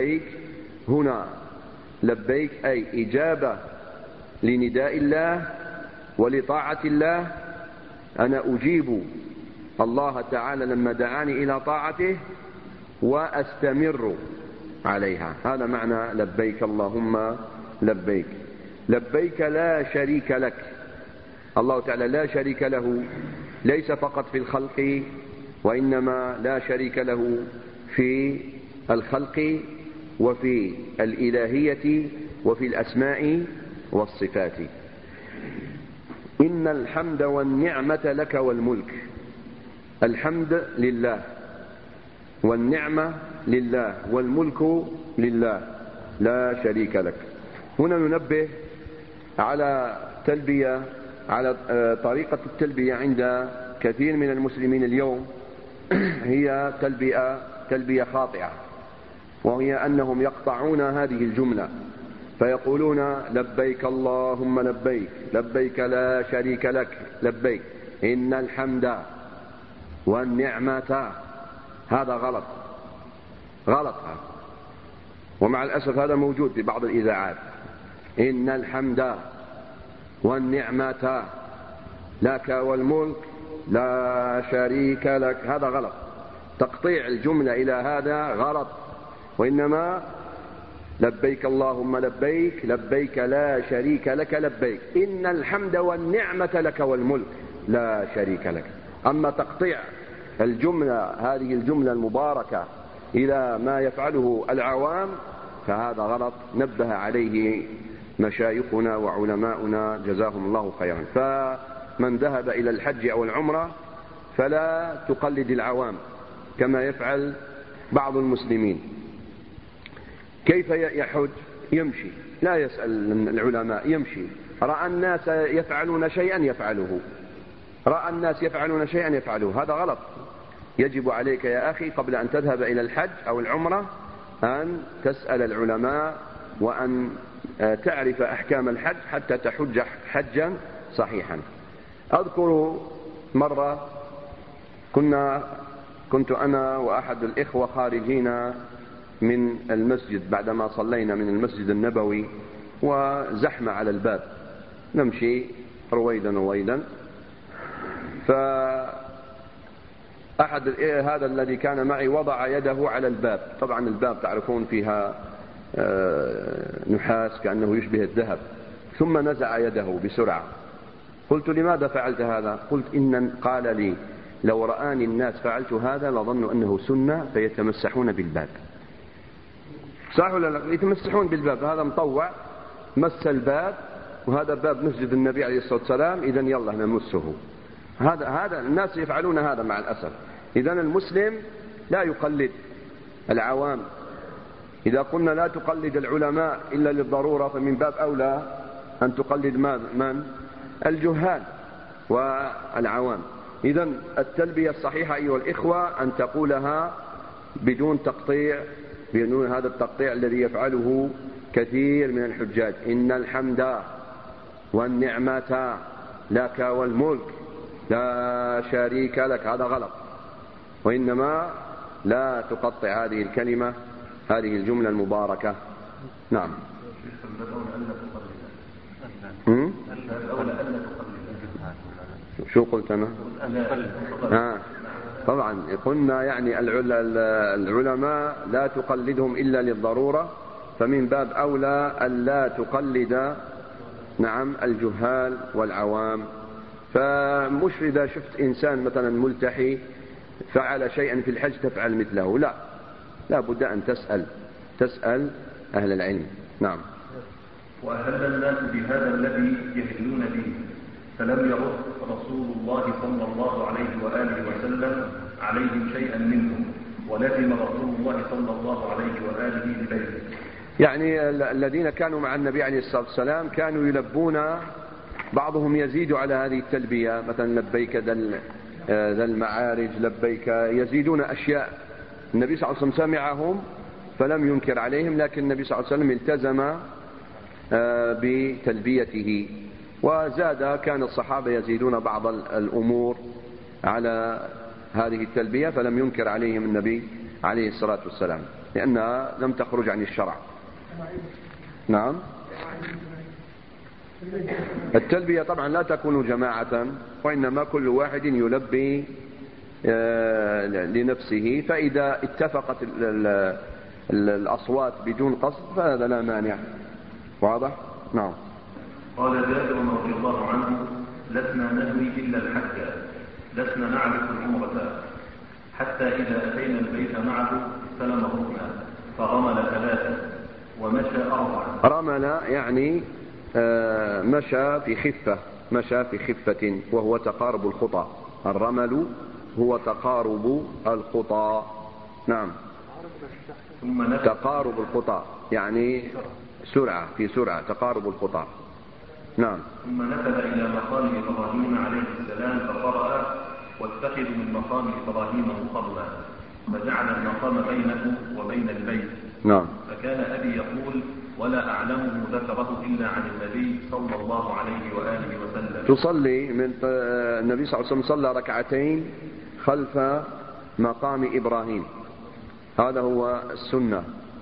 لبيك أي إجابة لنداء الله ولطاعة الله. أنا أجيب الله تعالى لما دعاني إلى طاعته وأستمر عليها. هذا معنى لبيك اللهم لبيك. لبيك لا شريك لك. الله تعالى لا شريك له، ليس فقط في الخلق، وإنما لا شريك له في الخلق وفي الإلهية وفي الأسماء والصفات. إن الحمد والنعمة لك والملك. الحمد لله والنعمة لله والملك لله لا شريك لك. هنا ننبه على طريقة التلبية عند كثير من المسلمين اليوم. هي تلبية خاطئة، وهي أنهم يقطعون هذه الجملة فيقولون لبيك اللهم لبيك لبيك لا شريك لك لبيك إن الحمد والنعمة. هذا غلط. ومع الأسف هذا موجود في بعض الإذاعات: إن الحمد والنعمة لك والملك لا شريك لك. هذا غلط، تقطيع الجملة إلى هذا غلط، وإنما لبيك اللهم لبيك لبيك لا شريك لك لبيك، إن الحمد والنعمة لك والملك لا شريك لك. أما تقطيع الجملة، هذه الجملة المباركة، إلى ما يفعله العوام فهذا غلط، نبه عليه مشايخنا وعلماؤنا جزاهم الله خيرا. فمن ذهب إلى الحج أو العمرة فلا تقلد العوام كما يفعل بعض المسلمين. كيف يحج؟ يمشي، لا يسأل العلماء، يمشي. رأى الناس يفعلون شيئا يفعله، رأى الناس يفعلون شيئا يفعله، هذا غلط. يجب عليك يا أخي قبل أن تذهب إلى الحج أو العمرة أن تسأل العلماء وأن تعرف أحكام الحج حتى تحج حجا صحيحا. أذكر مرة كنت أنا وأحد الإخوة خارجين من المسجد بعدما صلينا من المسجد النبوي، وزحمة على الباب، نمشي رويدا رويدا، فأحد هذا الذي كان معي وضع يده على الباب. طبعا الباب تعرفون فيها نحاس كأنه يشبه الذهب، ثم نزع يده بسرعة. قلت: لماذا فعلت هذا؟ قلت: قال لي: لو رآني الناس فعلت هذا لظنوا أنه سنة فيتمسحون بالباب. صح ولا لا؟ يتمسحون بالباب، هذا مطوع مس الباب، وهذا باب مسجد النبي عليه الصلاة والسلام، إذن يلا نمسه. هذا الناس يفعلون هذا مع الأسف. إذن المسلم لا يقلد العوام. إذا قلنا لا تقلد العلماء إلا للضرورة فمن باب أولى أن تقلد من؟ الجهال والعوام. إذن التلبية الصحيحة أيها الإخوة أن تقولها بدون تقطيع، بدون هذا التقطيع الذي يفعله كثير من الحجاج: إن الحمد والنعمة لك والملك لا شريك لك. هذا غلط، وإنما لا تقطع هذه الكلمة، هذه الجملة المباركة. نعم. شو قلت أنا؟ طبعا قلنا يعني العلماء لا تقلدهم إلا للضرورة، فمن باب أولى أن لا تقلد الجهال والعوام. فمش إذا شفت إنسان مثلا ملتحي فعل شيئا في الحج تفعل مثله، لا بد أن تسأل أهل العلم. نعم. وأهل الناس بهذا الذي يهلون به، فلم يرد رسول الله صلى الله عليه وآله وسلم عليهم شيئا منهم، ولزم رسول الله صلى الله عليه وآله ببيته. يعني الذين كانوا مع النبي عليه الصلاة والسلام كانوا يلبون، بعضهم يزيد على هذه التلبية، مثلا لبيك ذا المعارج، لبيك، يزيدون أشياء. النبي صلى الله عليه وسلم سمعهم فلم ينكر عليهم، لكن النبي صلى الله عليه وسلم التزم بتلبيته، وزاد كان الصحابة يزيدون بعض الأمور على هذه التلبية، فلم ينكر عليهم النبي عليه الصلاة والسلام، لأنها لم تخرج عن الشرع. نعم. التلبية طبعا لا تكون جماعة، وإنما كل واحد يلبي لنفسه، فإذا اتفقت الأصوات بدون قصد فهذا لا مانع. واضح؟ نعم. قال جابر رضي الله عنه: لسنا نهوي إلا الحج، لسنا نعرف العمرة، حتى إذا أتينا البيت معه استلم ركنا فرمل 3 ومشى 4. رمل يعني مشى في خفة، وهو تقارب الخطى. الرمل هو تقارب الخطى. نعم. ثم تقارب الخطى يعني في سرعة تقارب الخطى. نعم. ثم نفذ إلى مقام إبراهيم عليه السلام فقرأ: واتخذوا من مقام إبراهيم مصلى، فجعل المقام بينه وبين البيت. نعم. فكان أبي يقول: ولا أعلمه ذكره إلا عن النبي صلى الله عليه وآله وسلم. تصلي من النبي صلى الله عليه وسلم صلى ركعتين خلف مقام إبراهيم، هذا هو السنة.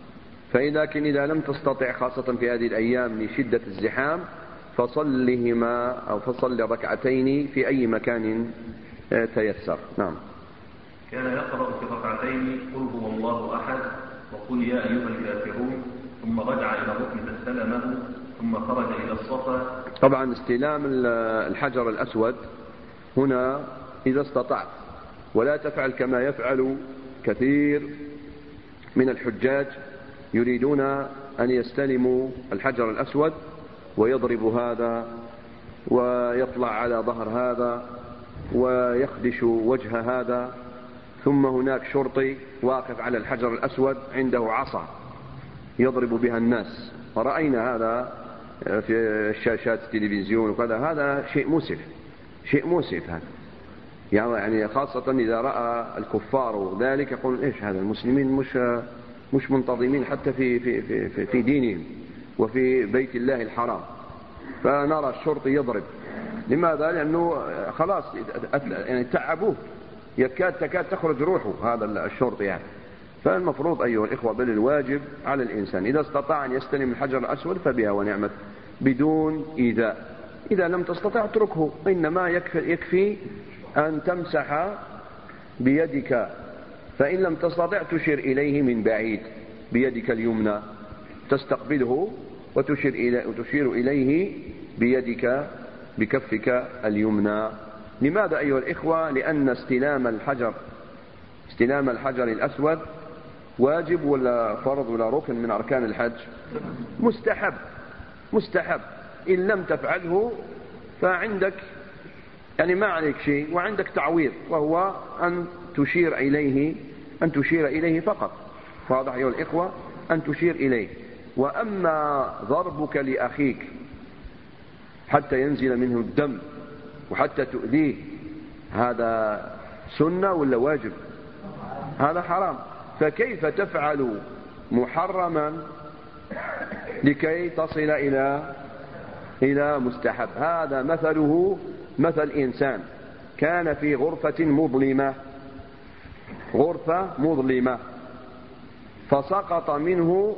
لكن إذا لم تستطع خاصة في هذه الأيام لشدة الزحام فصلهما أو فصل ركعتين في أي مكان تيسر. نعم. كان يقرأ في ركعتين قل هو الله أحد وقل يا أيها الكافرون، ثم رجع إلى الركن فاستلمه، ثم خرج إلى الصفا. طبعا استلام الحجر الأسود هنا إذا استطعت، ولا تفعل كما يفعل كثير من الحجاج يريدون أن يستلموا الحجر الأسود ويضرب هذا ويطلع على ظهر هذا ويخدش وجه هذا، ثم هناك شرطي واقف على الحجر الأسود عنده عصا يضرب بها الناس، ورأينا هذا في الشاشات التلفزيون وكذا. هذا شيء مؤسف هذا، يعني خاصة إذا رأى الكفار ذلك يقول إيش هذا، المسلمين مش منتظمين حتى في دينهم وفي بيت الله الحرام. فنرى الشرطي يضرب. لماذا؟ لأنه خلاص يعني تعبوه، تكاد تخرج روحه هذا الشرطي يعني. فالمفروض أيها الإخوة بل الواجب على الإنسان إذا استطاع أن يستلم الحجر الأسود فبها ونعمت بدون إيذاء. إذا لم تستطع اتركه، إنما يكفي أن تمسح بيدك، فإن لم تستطع تشير إليه من بعيد بيدك اليمنى، تستقبله وتشير إليه بيدك بكفك اليمنى. لماذا أيها الإخوة؟ لأن استلام الحجر الأسود واجب ولا فرض ولا ركن من أركان الحج؟ مستحب. إن لم تفعله فعندك يعني ما عليك شيء، وعندك تعويض، وهو أن تشير إليه فقط. واضح أيها الإخوة؟ أن تشير إليه. وأما ضربك لأخيك حتى ينزل منه الدم وحتى تؤذيه، هذا سنة ولا واجب؟ هذا حرام. فكيف تفعل محرما لكي تصل إلى مستحب؟ هذا مثله مثل إنسان كان في غرفة مظلمة فسقط منه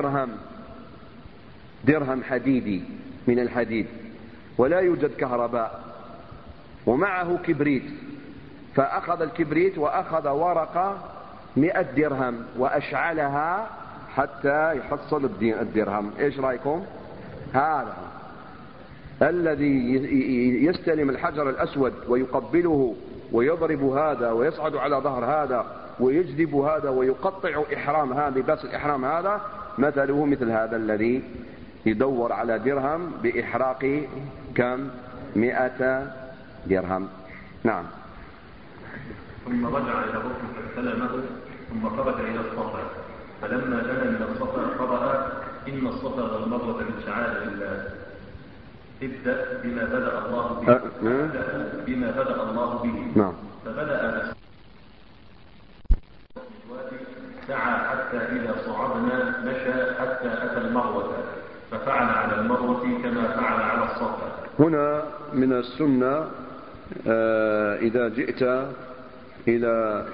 درهم حديدي من الحديد، ولا يوجد كهرباء، ومعه كبريت، فأخذ الكبريت وأخذ ورقة 100 درهم وأشعلها حتى يحصل الدرهم. إيش رأيكم؟ هذا الذي يستلم الحجر الأسود ويقبله ويضرب هذا ويصعد على ظهر هذا ويجذب هذا ويقطع إحرام هذا، لباس الإحرام هذا، مثله مثل هذا الذي يدور على درهم بإحراق كم؟ 100 درهم. نعم. ثم رجع إلى الركن فاستلمه، ثم خرج إلى الصفا، فلما دنا من الصفا قرأ إن الصفا والمروة من شعائر الله، ابدأ بما بدأ الله به. نعم. فبدأ سعى حتى إذا صعدنا مشى حتى أتى المروة، ففعل على المروة كما فعل على الصفا. هنا من السنة إذا جئت إلى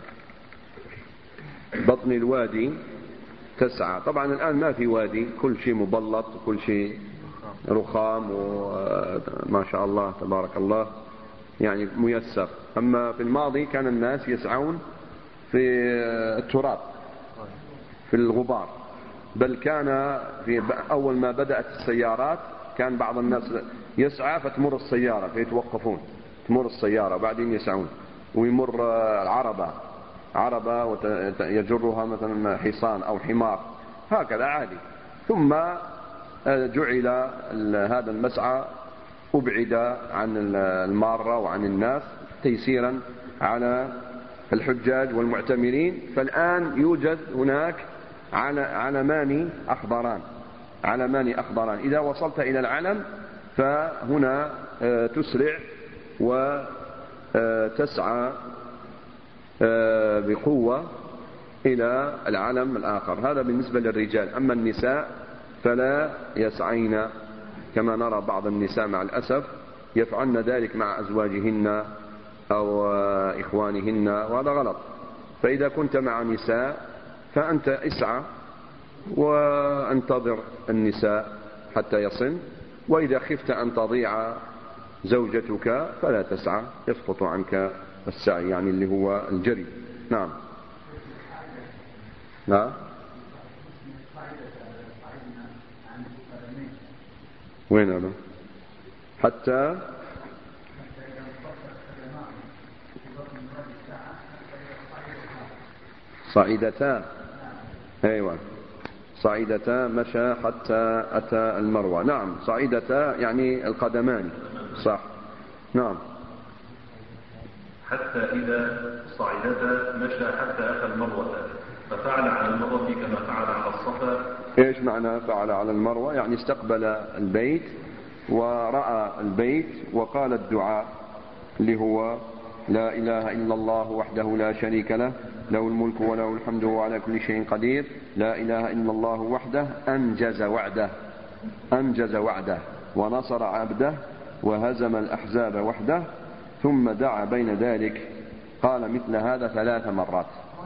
بطن الوادي تسعى. طبعا الآن ما في وادي، كل شيء مبلط وكل شيء رخام وما شاء الله تبارك الله يعني ميسر. أما في الماضي كان الناس يسعون في التراب في الغبار، بل كان في أول ما بدأت السيارات كان بعض الناس يسعى فتمر السيارة فيتوقفون، تمر السيارة بعدين يسعون، ويمر عربة ويجرها مثلا حصان أو حمار، هكذا عادي. ثم جعل هذا المسعى أبعد عن المارة وعن الناس تيسيرا على الحجاج والمعتمرين. فالآن يوجد هناك علمان أخضران. إذا وصلت إلى العلم فهنا تسرع وتسعى بقوة إلى العلم الآخر. هذا بالنسبة للرجال. أما النساء فلا يسعين، كما نرى بعض النساء مع الأسف يفعلن ذلك مع أزواجهن أو إخوانهن، وهذا غلط. فإذا كنت مع نساء فأنت اسعى وانتظر النساء حتى يصن. وإذا خفت أن تضيع زوجتك فلا تسعى، يسقط عنك السعي يعني اللي هو الجري. نعم. نعم. وين هذا؟ حتى صعدتا، أيوة صعدتا مشى حتى أتى المروة. نعم صعدتا يعني القدمان، صح. نعم. حتى إذا صعدتا مشى حتى أتى المروة ففعل على المروة كما فعل على الصفا. إيش معنى فعل على المروة؟ يعني استقبل البيت ورأى البيت وقال الدعاء اللي هو لا إله إلا الله وحده لا شريك له، له الملك وله الحمد وهو على كل شيء قدير، لا إله إلا الله وحده أنجز وعده ونصر عبده وهزم الأحزاب وحده. ثم دعا بين ذلك، قال مثل هذا 3 مرات.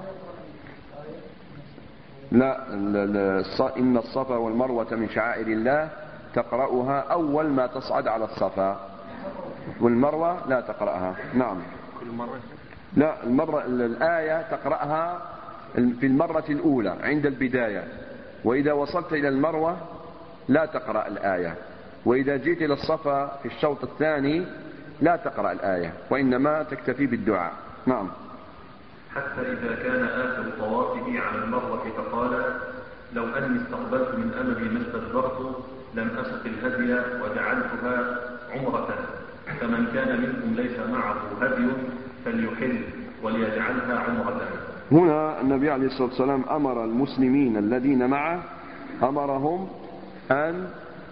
لا، إن الصفا والمروة من شعائر الله، تقرأها أول ما تصعد على الصفا، والمروة لا تقرأها. نعم. لا، الآية تقرأها في المرة الأولى عند البداية، وإذا وصلت إلى المروة لا تقرأ الآية، وإذا جئت إلى الصفا في الشوط الثاني لا تقرأ الآية، وإنما تكتفي بالدعاء. نعم. حتى إذا كان آخر طوافه على المروة فقال لو أني استقبلت من أمري ما استدبرت لم أسق الهدي وجعلتها عمرة، فمن كان منكم ليس معه هدي فليحل وليجعلها عمرة. هنا النبي عليه الصلاة والسلام أمر المسلمين الذين معه، أمرهم أن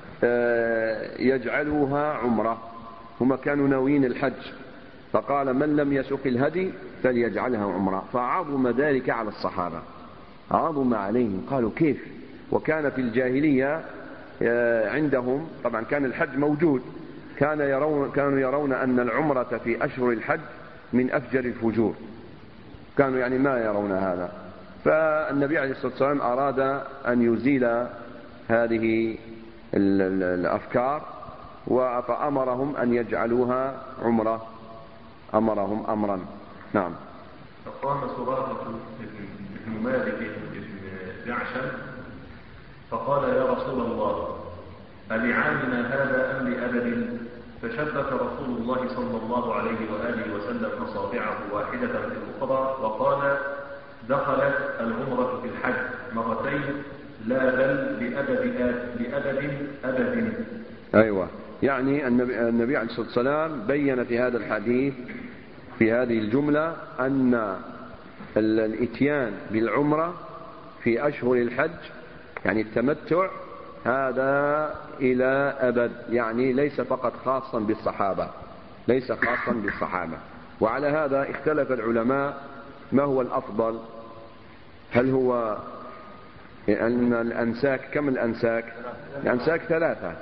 يجعلوها عمرة. هم كانوا ناويين الحج، فقال من لم يسق الهدي فليجعلها عمرة. فعظم ذلك على الصحابة، عظم عليهم، قالوا كيف؟ وكان في الجاهلية عندهم طبعا كان الحج موجود، كانوا يرون أن العمرة في أشهر الحج من أفجر الفجور، كانوا يعني ما يرون هذا. فالنبي عليه الصلاة والسلام أراد أن يزيل هذه الأفكار، فأمرهم أن يجعلوها عمرة، أمرهم أمرا. نعم. فقام سراقة بن مالك بن جعشم فقال يا رسول الله ألعامنا هذا أم لأبد؟ فشبك رسول الله صلى الله عليه وآله وسلم أصابعه واحدة في الأخرى وقال دخلت العمرة في الحج مرتين لا بل لأبد أبد. أيوة، يعني النبي عليه الصلاة والسلام بين في هذا الحديث في هذه الجملة أن الإتيان بالعمرة في أشهر الحج يعني التمتع هذا إلى أبد، يعني ليس فقط خاصا بالصحابة، ليس خاصا بالصحابة. وعلى هذا اختلف العلماء ما هو الأفضل، هل هو أن الأنساك كم الأنساك؟ الأنساك 3،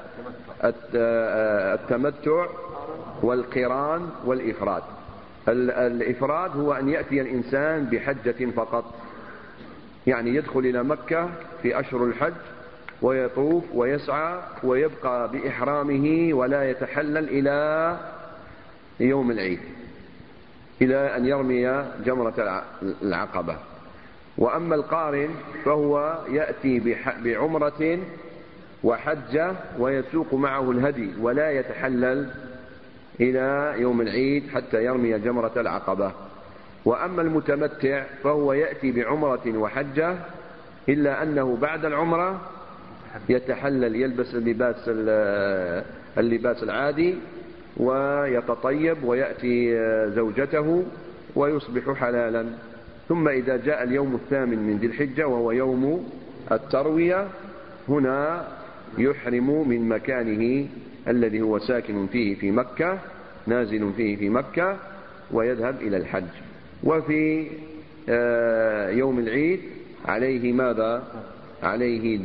التمتع والقران والإفراد. الإفراد هو أن يأتي الإنسان بحجة فقط، يعني يدخل إلى مكة في أشهر الحج ويطوف ويسعى ويبقى بإحرامه ولا يتحلل إلى يوم العيد، إلى أن يرمي جمرة العقبة. وأما القارن فهو يأتي بعمرة وحجة ويسوق معه الهدي ولا يتحلل إلى يوم العيد حتى يرمي جمرة العقبة. وأما المتمتع فهو يأتي بعمرة وحجة، إلا أنه بعد العمرة يتحلل، يلبس اللباس العادي ويتطيب ويأتي زوجته ويصبح حلالا. ثم إذا جاء اليوم الثامن من ذي الحجة وهو يوم التروية، هنا يحرم من مكانه الذي هو ساكن فيه في مكة، نازل فيه في مكة، ويذهب إلى الحج. وفي يوم العيد عليه ماذا؟ عليه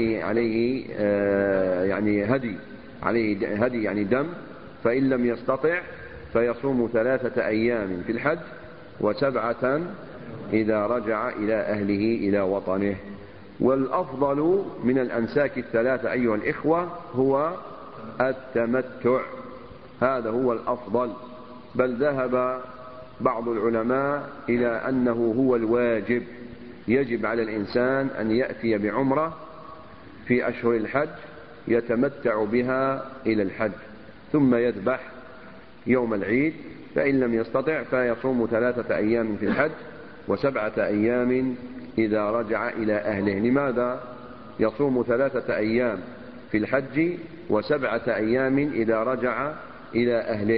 هدي، عليه هدي يعني دم، فإن لم يستطع فيصوم 3 أيام في الحج و7 إذا رجع إلى أهله إلى وطنه. والأفضل من الأنساك الثلاثة أيها الإخوة هو التمتع، هذا هو الأفضل. بل ذهب بعض العلماء إلى أنه هو الواجب، يجب على الإنسان أن يأتي بعمرة في أشهر الحج يتمتع بها إلى الحج، ثم يذبح يوم العيد، فإن لم يستطع فيصوم 3 أيام في الحج و7 أيام إذا رجع إلى أهله. لماذا يصوم 3 أيام في الحج و7 أيام إذا رجع إلى أهله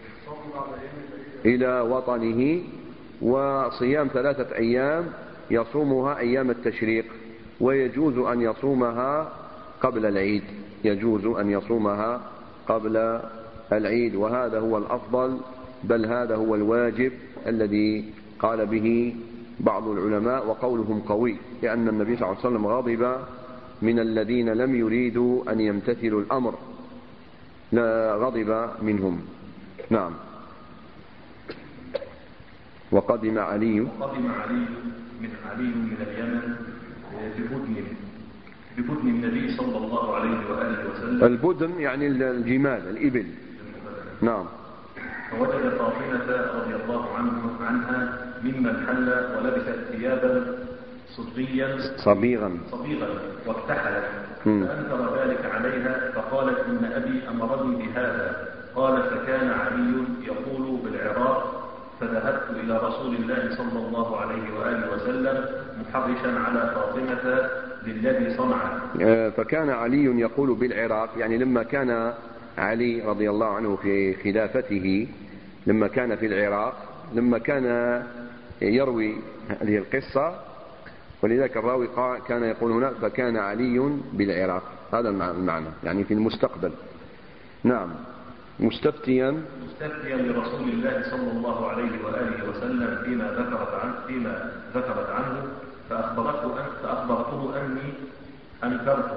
إلى وطنه؟ وصيام 3 أيام يصومها أيام التشريق، ويجوز أن يصومها قبل العيد، يجوز أن يصومها قبل العيد، وهذا هو الأفضل، بل هذا هو الواجب الذي قال به بعض العلماء، وقولهم قوي، لأن النبي صلى الله عليه وسلم غضب من الذين لم يريدوا أن يمتثلوا الأمر، لا غضب منهم. نعم. وقدم علي من اليمن ببدن النبي صلى الله عليه وآله وسلم. البدن يعني الجمال، الإبل. نعم. فوجد فاطمة رضي الله عنها ممن حل ولبست ثيابا صبيغا واكتحلت، فأنكر ذلك عليها، فقالت إن أبي أمرني بهذا. قال فكان علي يقول بالعراق، فذهبت إلى رسول الله صلى الله عليه وآله وسلم محرشا على فاطمة بالذي صنعه. فكان علي يقول بالعراق، يعني لما كان علي رضي الله عنه في خلافته، لما كان في العراق، لما كان يروي هذه القصة، ولذلك الراوي كان يقول هنا فكان علي بالعراق، هذا المعنى، يعني في المستقبل. نعم. مستفتيا لرسول الله صلى الله عليه وآله وسلم فيما ذكرت عنه، فأخبرته أني أنكرت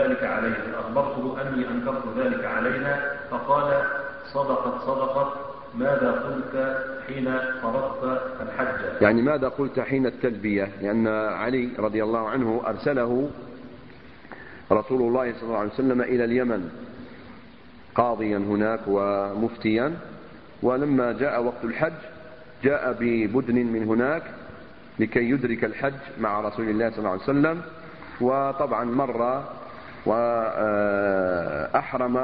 ذلك عليها، فقال صدقت، ماذا قلت حين فرضت الحج؟ يعني ماذا قلت حين التلبية؟ لأن علي رضي الله عنه أرسله رسول الله صلى الله عليه وسلم إلى اليمن قاضيا هناك ومفتيا، ولما جاء وقت الحج جاء ببدن من هناك لكي يدرك الحج مع رسول الله صلى الله عليه وسلم، وطبعا مر وأحرم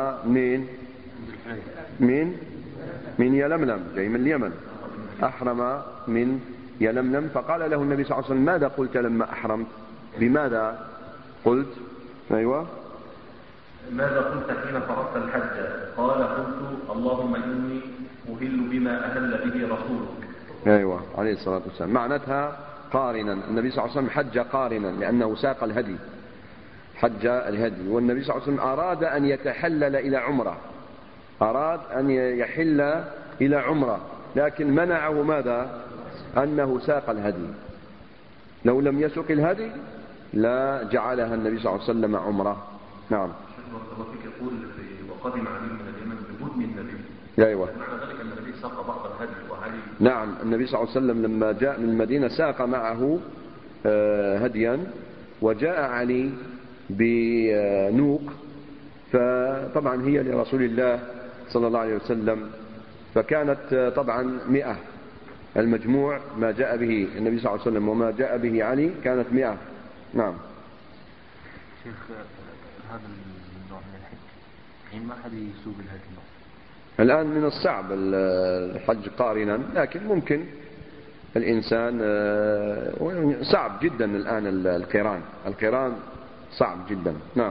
من يلملم، جاي من اليمن، أحرم من يلملم. فقال له النبي صلى الله عليه وسلم ماذا قلت لما أحرمت؟ بماذا قلت؟ أيوة. ماذا قلت حين فرضت الحج؟ قال قلت اللهم إني أهل بما أهل به رسولك. أيوة عليه الصلاة والسلام. معناتها قارنا، النبي صلى الله عليه وسلم حج قارنا لأنه ساق الهدي، حج الهدي، والنبي صلى الله عليه وسلم أراد أن يتحلل إلى عمرة، أراد أن يحل إلى عمرة، لكن منعه ماذا؟ أنه ساق الهدي. لو لم يسق الهدي لا جعلها النبي صلى الله عليه وسلم عمرة. نعم. يقول وقدم علي من اليمن ببدن النبي. أيوة. معنى ذلك أن النبي ساق بعض الهدي وعلي. نعم، النبي صلى الله عليه وسلم لما جاء من المدينة ساق معه هديا، وجاء علي بنوق، فطبعا هي لرسول الله صلى الله عليه وسلم، فكانت طبعا 100، المجموع ما جاء به النبي صلى الله عليه وسلم وما جاء به علي كانت 100. نعم. شيخ، هذا النوع من الحج حين ما حد يسوق الهدي الآن من الصعب الحج قارنا، لكن ممكن الإنسان، صعب جدا الآن القران صعب جدا. نعم.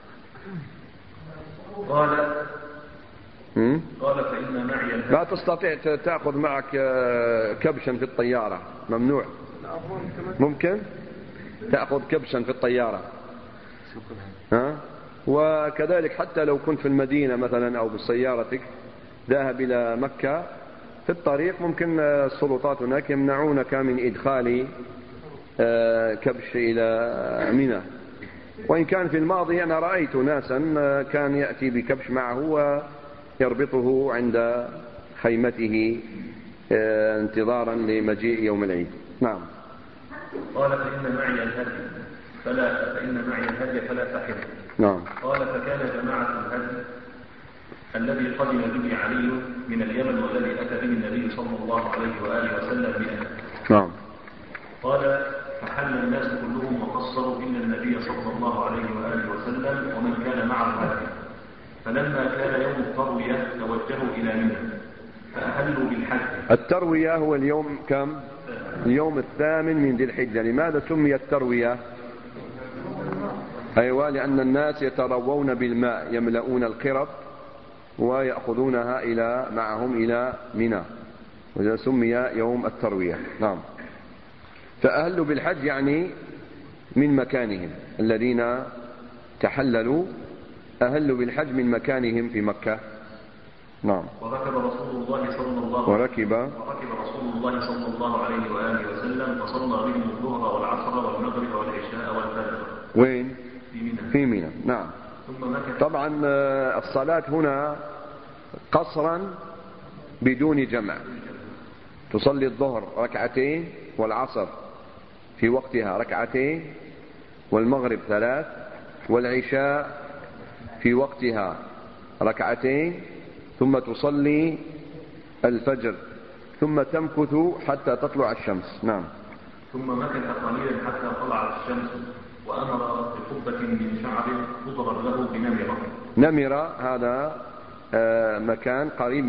قال فإن معي الهدي. لا تستطيع تأخذ معك كبشا في الطيارة، ممنوع. ممكن تأخذ كبشا في الطيارة، وكذلك حتى لو كنت في المدينة مثلا أو بسيارتك ذاهب إلى مكة، في الطريق ممكن السلطات هناك يمنعونك من إدخال كبش إلى منى. وإن كان في الماضي أنا رأيت ناسا كان يأتي بكبش معه ويربطه عند خيمته انتظارا لمجيء يوم العيد. نعم. قال فإن معي الهدي، فإن معي الهدي فلا تحل. نعم. قال فكان جماعة الهدي الذي قدم به علي من اليمن والذي أتى به النبي صلى الله عليه وآله وسلم 100. نعم. قال فحل الناس كلهم وقصروا إلا النبي صلى الله عليه وآله وسلم ومن كان معه هدي. فلما كان يوم التروية توجهوا إلى منى فأهلوا بالحج. التروية هو اليوم كم؟ اليوم 8 من ذي الحجة. لماذا سمي التروية؟ أيوة، لأن الناس يتروون بالماء، يملؤون القرب ويأخذونها معهم إلى منى، وإذا سمي يوم التروية. نعم. فأهلوا بالحج يعني من مكانهم، الذين تحللوا أهلوا بالحج من مكانهم في مكة. نعم. وركب رسول الله صلى الله عليه وآله وسلم فصلى بهم الظهر والعصر والمغرب والعشاء والفجر. وين؟ في منى. نعم. طبعا الصلاة هنا قصرا بدون جمع. تصلي الظهر 2 والعصر في وقتها 2 والمغرب 3 والعشاء في وقتها 2 ثم تصلي الفجر ثم تمكث حتى تطلع الشمس. نعم. ثم مكث قليلا حتى طلعت الشمس وأمر بقبة من شعر تضرب له بنمرة. نمرة هذا مكان قريب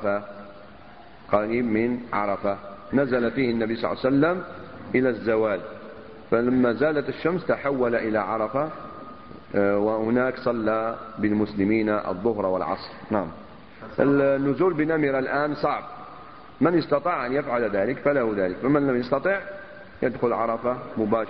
من عرفة نزل فيه النبي صلى الله عليه وسلم إلى الزوال، فلما زالت الشمس تحول إلى عرفة وهناك صلى بالمسلمين الظهر والعصر. نعم. النزول بنمرة الآن صعب، من استطاع أن يفعل ذلك فله ذلك، ومن لم يستطع يدخل عرفة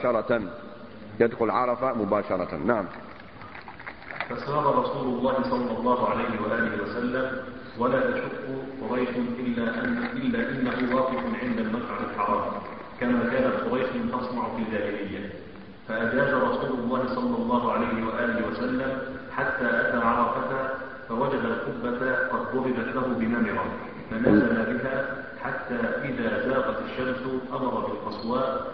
مباشرة. نعم. فسار رسول الله صلى الله عليه وآله وسلم ولا تشك قريش إلا إنه واقف عند المشعر الحرام كما كانت قريش تصنع في الجاهلية. فأجاز رسول الله صلى الله عليه وآله وسلم حتى أتى عرفة فوجد القبة قد ضربت له بنمرة فنزل بها حتى إذا زاغت الشمس أمر بالقصواء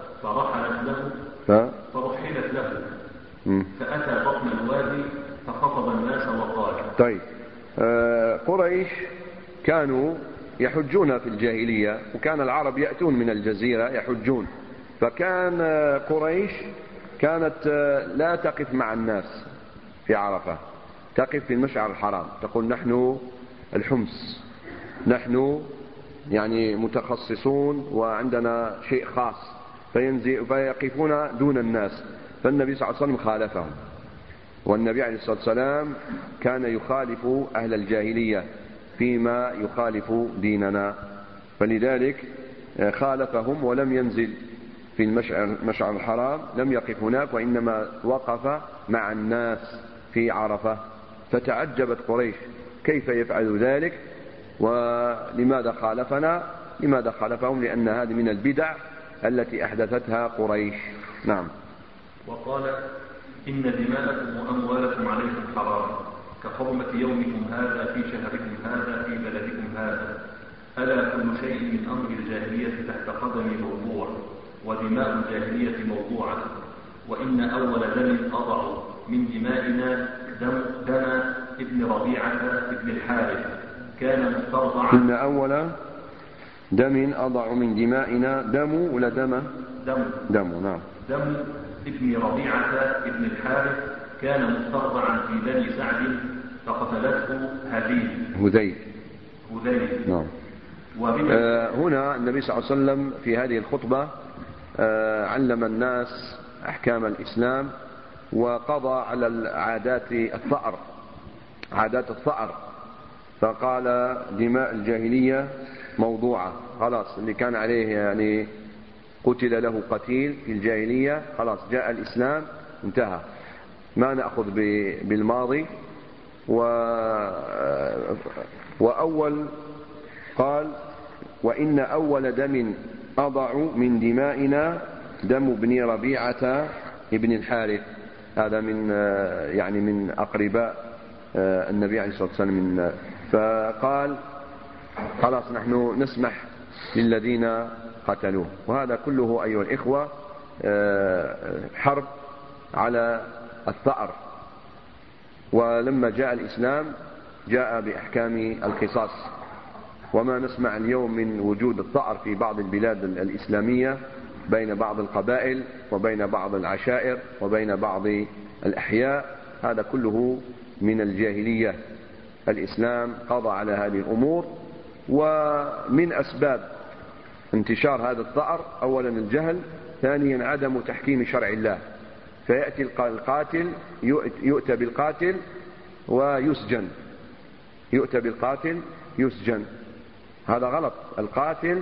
فرحلت له فأتى بطن الوادي فخطب الناس وقال. طيب، قريش كانوا يحجون في الجاهلية، وكان العرب يأتون من الجزيرة يحجون، فكان قريش كانت لا تقف مع الناس في عرفة، تقف في المشعر الحرام، تقول نحن الحمص، نحن يعني متخصصون وعندنا شيء خاص، فيقفون دون الناس. فالنبي صلى الله عليه وسلم خالفهم، والنبي عليه الصلاة والسلام كان يخالف أهل الجاهلية فيما يخالف ديننا، فلذلك خالفهم ولم ينزل في المشعر الحرام، لم يقف هناك، وإنما وقف مع الناس في عرفة. فتعجبت قريش كيف يفعل ذلك ولماذا خالفنا؟ لماذا خالفهم؟ لأن هذه من البدع التي أحدثتها قريش. نعم. وقال إن دماءكم وأموالكم عليكم حرام كحرمة يومكم هذا في شهركم هذا في بلدكم هذا. ألا كل شيء من أمر الجاهلية تحت قدمي موضوع، ودماء الجاهلية موضوعة، وإن أول دم أضع من دمائنا دم ابن ربيعة ابن الحارث كان مسترضعا. إن أول دم أضع من دمائنا دم ولا دم؟ دم. نعم. دم ابن ربيعة ابن الحارث كان مسترضعا في بني سعد فقتلته هذيل. نعم. هنا النبي صلى الله عليه وسلم في هذه الخطبة علم الناس أحكام الإسلام، وقضى على عادات الثأر، فقال دماء الجاهلية موضوعة، خلاص اللي كان عليه يعني قتل له قتيل في الجاهلية، خلاص جاء الإسلام انتهى، ما نأخذ بالماضي. وأول قال وإن أول دم أضع من دمائنا دم ابن ربيعة ابن الحارث، هذا من أقرباء النبي عليه الصلاة والسلام. فقال خلاص نحن نسمح للذين قتلوه. وهذا كله أيها الإخوة حرب على الثأر. ولما جاء الإسلام جاء بأحكام القصاص، وما نسمع اليوم من وجود الثأر في بعض البلاد الإسلامية بين بعض القبائل وبين بعض العشائر وبين بعض الأحياء، هذا كله من الجاهلية. الإسلام قضى على هذه الأمور. ومن أسباب انتشار هذا الثأر أولا الجهل، ثانيا عدم تحكيم شرع الله، فيأتي القاتل يؤتى بالقاتل ويسجن، يؤتى بالقاتل يسجن، هذا غلط. القاتل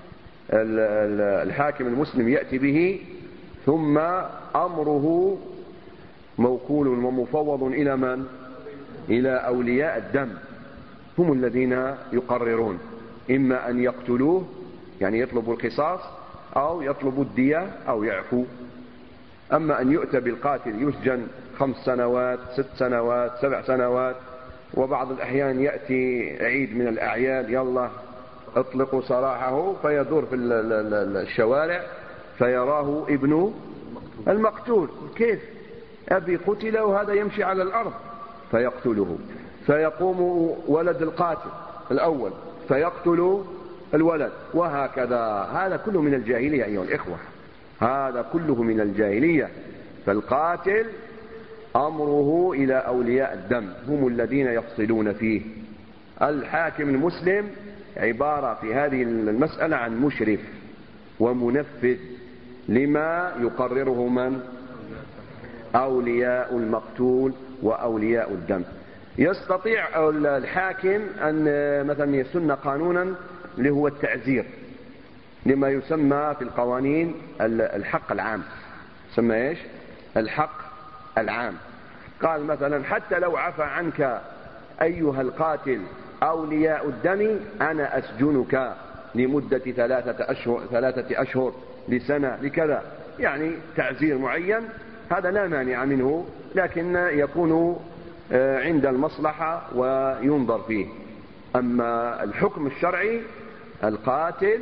الحاكم المسلم يأتي به، ثم أمره موكول ومفوض إلى من؟ إلى أولياء الدم، هم الذين يقررون، إما أن يقتلوه يعني يطلبوا القصاص، أو يطلبوا الدية أو يعفو. أما أن يؤتى بالقاتل يسجن 5 سنوات 6 سنوات 7 سنوات، وبعض الأحيان يأتي عيد من الأعياد يلا اطلقوا سراحه، فيدور في الشوارع فيراه ابن المقتول، كيف أبي قتل وهذا يمشي على الأرض، فيقتله، فيقوم ولد القاتل الأول فيقتل الولد، وهكذا. هذا كله من الجاهلية أيها الإخوة، هذا كله من الجاهلية. فالقاتل أمره إلى أولياء الدم، هم الذين يفصلون فيه. الحاكم المسلم عبارة في هذه المسألة عن مشرف ومنفذ لما يقرره من؟ أولياء المقتول وأولياء الدم. يستطيع الحاكم أن مثلا يسن قانونا اللي هو التعزير، لما يسمى في القوانين الحق العام، يسمى ايش؟ الحق العام. قال مثلا حتى لو عفى عنك أيها القاتل أولياء الدم أنا أسجنك لمدة 3 أشهر لسنة لكذا، يعني تعزير معين، هذا لا مانع منه، لكن يكون عند المصلحة وينظر فيه. أما الحكم الشرعي القاتل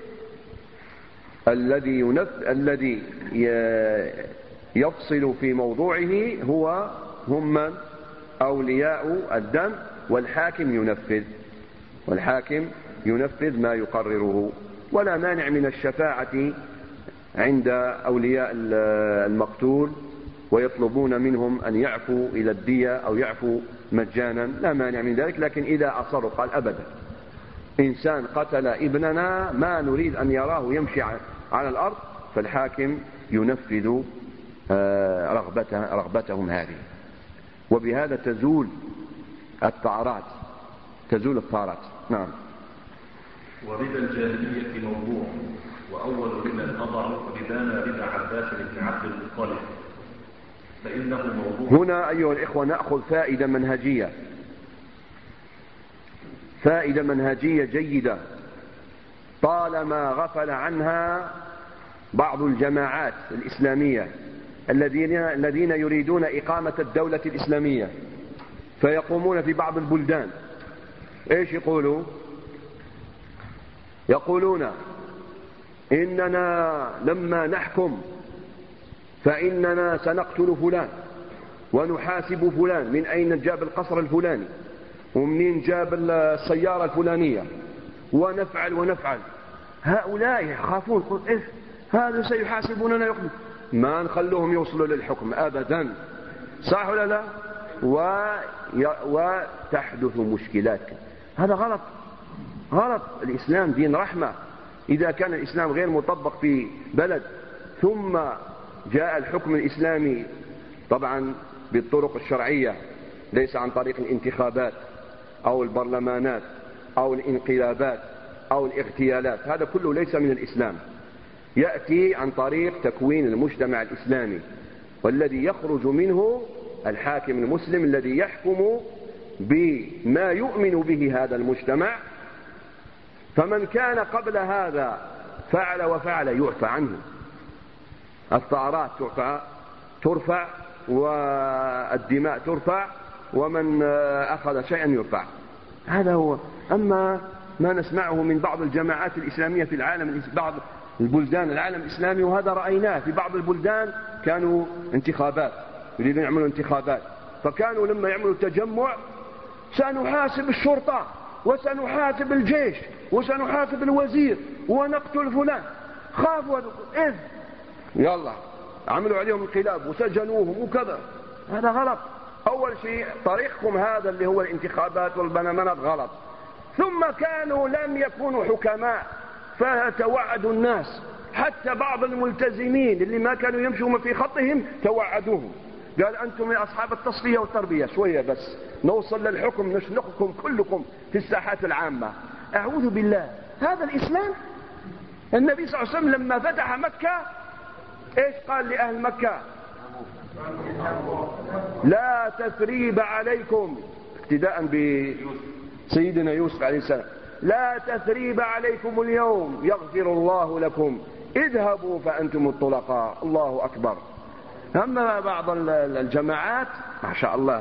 الذي يفصل في موضوعه هم من؟ أولياء الدم، والحاكم ينفذ ما يقرره. ولا مانع من الشفاعة عند أولياء المقتول، ويطلبون منهم أن يعفوا إلى الدية أو يعفوا مجانا، لا مانع من ذلك. لكن إذا أصروا قال أبدا، إنسان قتل ابننا ما نريد أن يراه يمشي على الأرض، فالحاكم ينفذ رغبتهم هذه. وبهذا تزول الثارات. نعم. وربا الجاهلية موضوع، وأول ربا أضع ربانا ربا عباس بن عبد المطلب، فإنه موضوع. هنا أيها الإخوة نأخذ فائدة منهجية جيدة طالما غفل عنها بعض الجماعات الإسلامية الذين يريدون إقامة الدولة الإسلامية، فيقومون في بعض البلدان إيش يقولون إننا لما نحكم فإننا سنقتل فلان ونحاسب فلان من أين جاب القصر الفلاني ومنين جاب السيارة الفلانية، ونفعل. هؤلاء يخافون، إيه هذا سيحاسبوننا، ما نخلوهم يوصلوا للحكم أبدا، صح ولا لا؟ وتحدث مشكلات. هذا غلط. الإسلام دين رحمة. إذا كان الإسلام غير مطبق في بلد ثم جاء الحكم الإسلامي طبعا بالطرق الشرعية، ليس عن طريق الانتخابات أو البرلمانات أو الانقلابات أو الاغتيالات، هذا كله ليس من الإسلام، يأتي عن طريق تكوين المجتمع الإسلامي، والذي يخرج منه الحاكم المسلم الذي يحكم بما يؤمن به هذا المجتمع. فمن كان قبل هذا فعل وفعل يعفى عنه، الثارات ترفع والدماء ترفع، ومن أخذ شيئا يرفع. هذا هو. أما ما نسمعه من بعض الجماعات الإسلامية في العالم، بعض البلدان العالم الإسلامي، وهذا رأيناه في بعض البلدان كانوا انتخابات، يريدون يعملوا انتخابات، فكانوا لما يعملوا تجمع سنحاسب الشرطة وسنحاسب الجيش وسنحاسب الوزير ونقتل فلان، خافوا إذ يلا عملوا عليهم انقلاب وسجنوهم وكذا. هذا غلط. أول شيء طريقكم هذا اللي هو الانتخابات والبرلمانات غلط. ثم كانوا لم يكونوا حكماء فتوعدوا الناس، حتى بعض الملتزمين اللي ما كانوا يمشوا في خطهم توعدوهم، قال أنتم يا أصحاب التصفية والتربية شوية بس نوصل للحكم نشنقكم كلكم في الساحات العامة. أعوذ بالله، هذا الإسلام؟ النبي صلى الله عليه وسلم لما فتح مكة إيش قال لأهل مكة؟ لا تثريب عليكم، اقتداء بسيدنا يوسف عليه السلام، لا تثريب عليكم اليوم يغفر الله لكم اذهبوا فأنتم الطلقاء. الله أكبر. أما بعض الجماعات ما شاء الله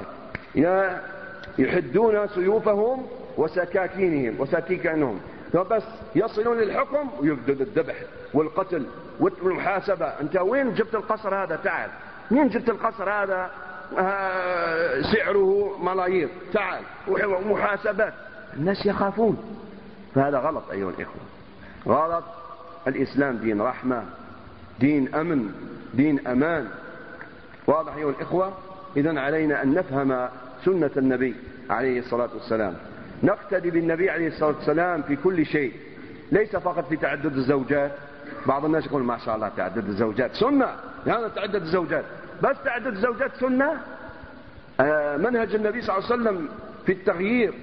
يحدون سيوفهم وسكاكينهم وسكاكينهم، فبس يصلون للحكم ويبدأ الذبح والقتل والمحاسبة. أنت وين جبت القصر هذا؟ تعال. مين جبت القصر هذا؟ سعره ملايير، تعال. ومحاسبات. الناس يخافون. فهذا غلط أيها الإخوة، غلط. الإسلام دين رحمة، دين أمن، دين أمان. واضح أيها الإخوة؟ إذن علينا أن نفهم سنة النبي عليه الصلاة والسلام، نقتدي بالنبي عليه الصلاة والسلام في كل شيء، ليس فقط في تعدد الزوجات. بعض الناس يقول ما شاء الله تعدد الزوجات سنة، يعني تعدد الزوجات، بس تعدد الزوجات سنة؟ منهج النبي صلى الله عليه وسلم في التغيير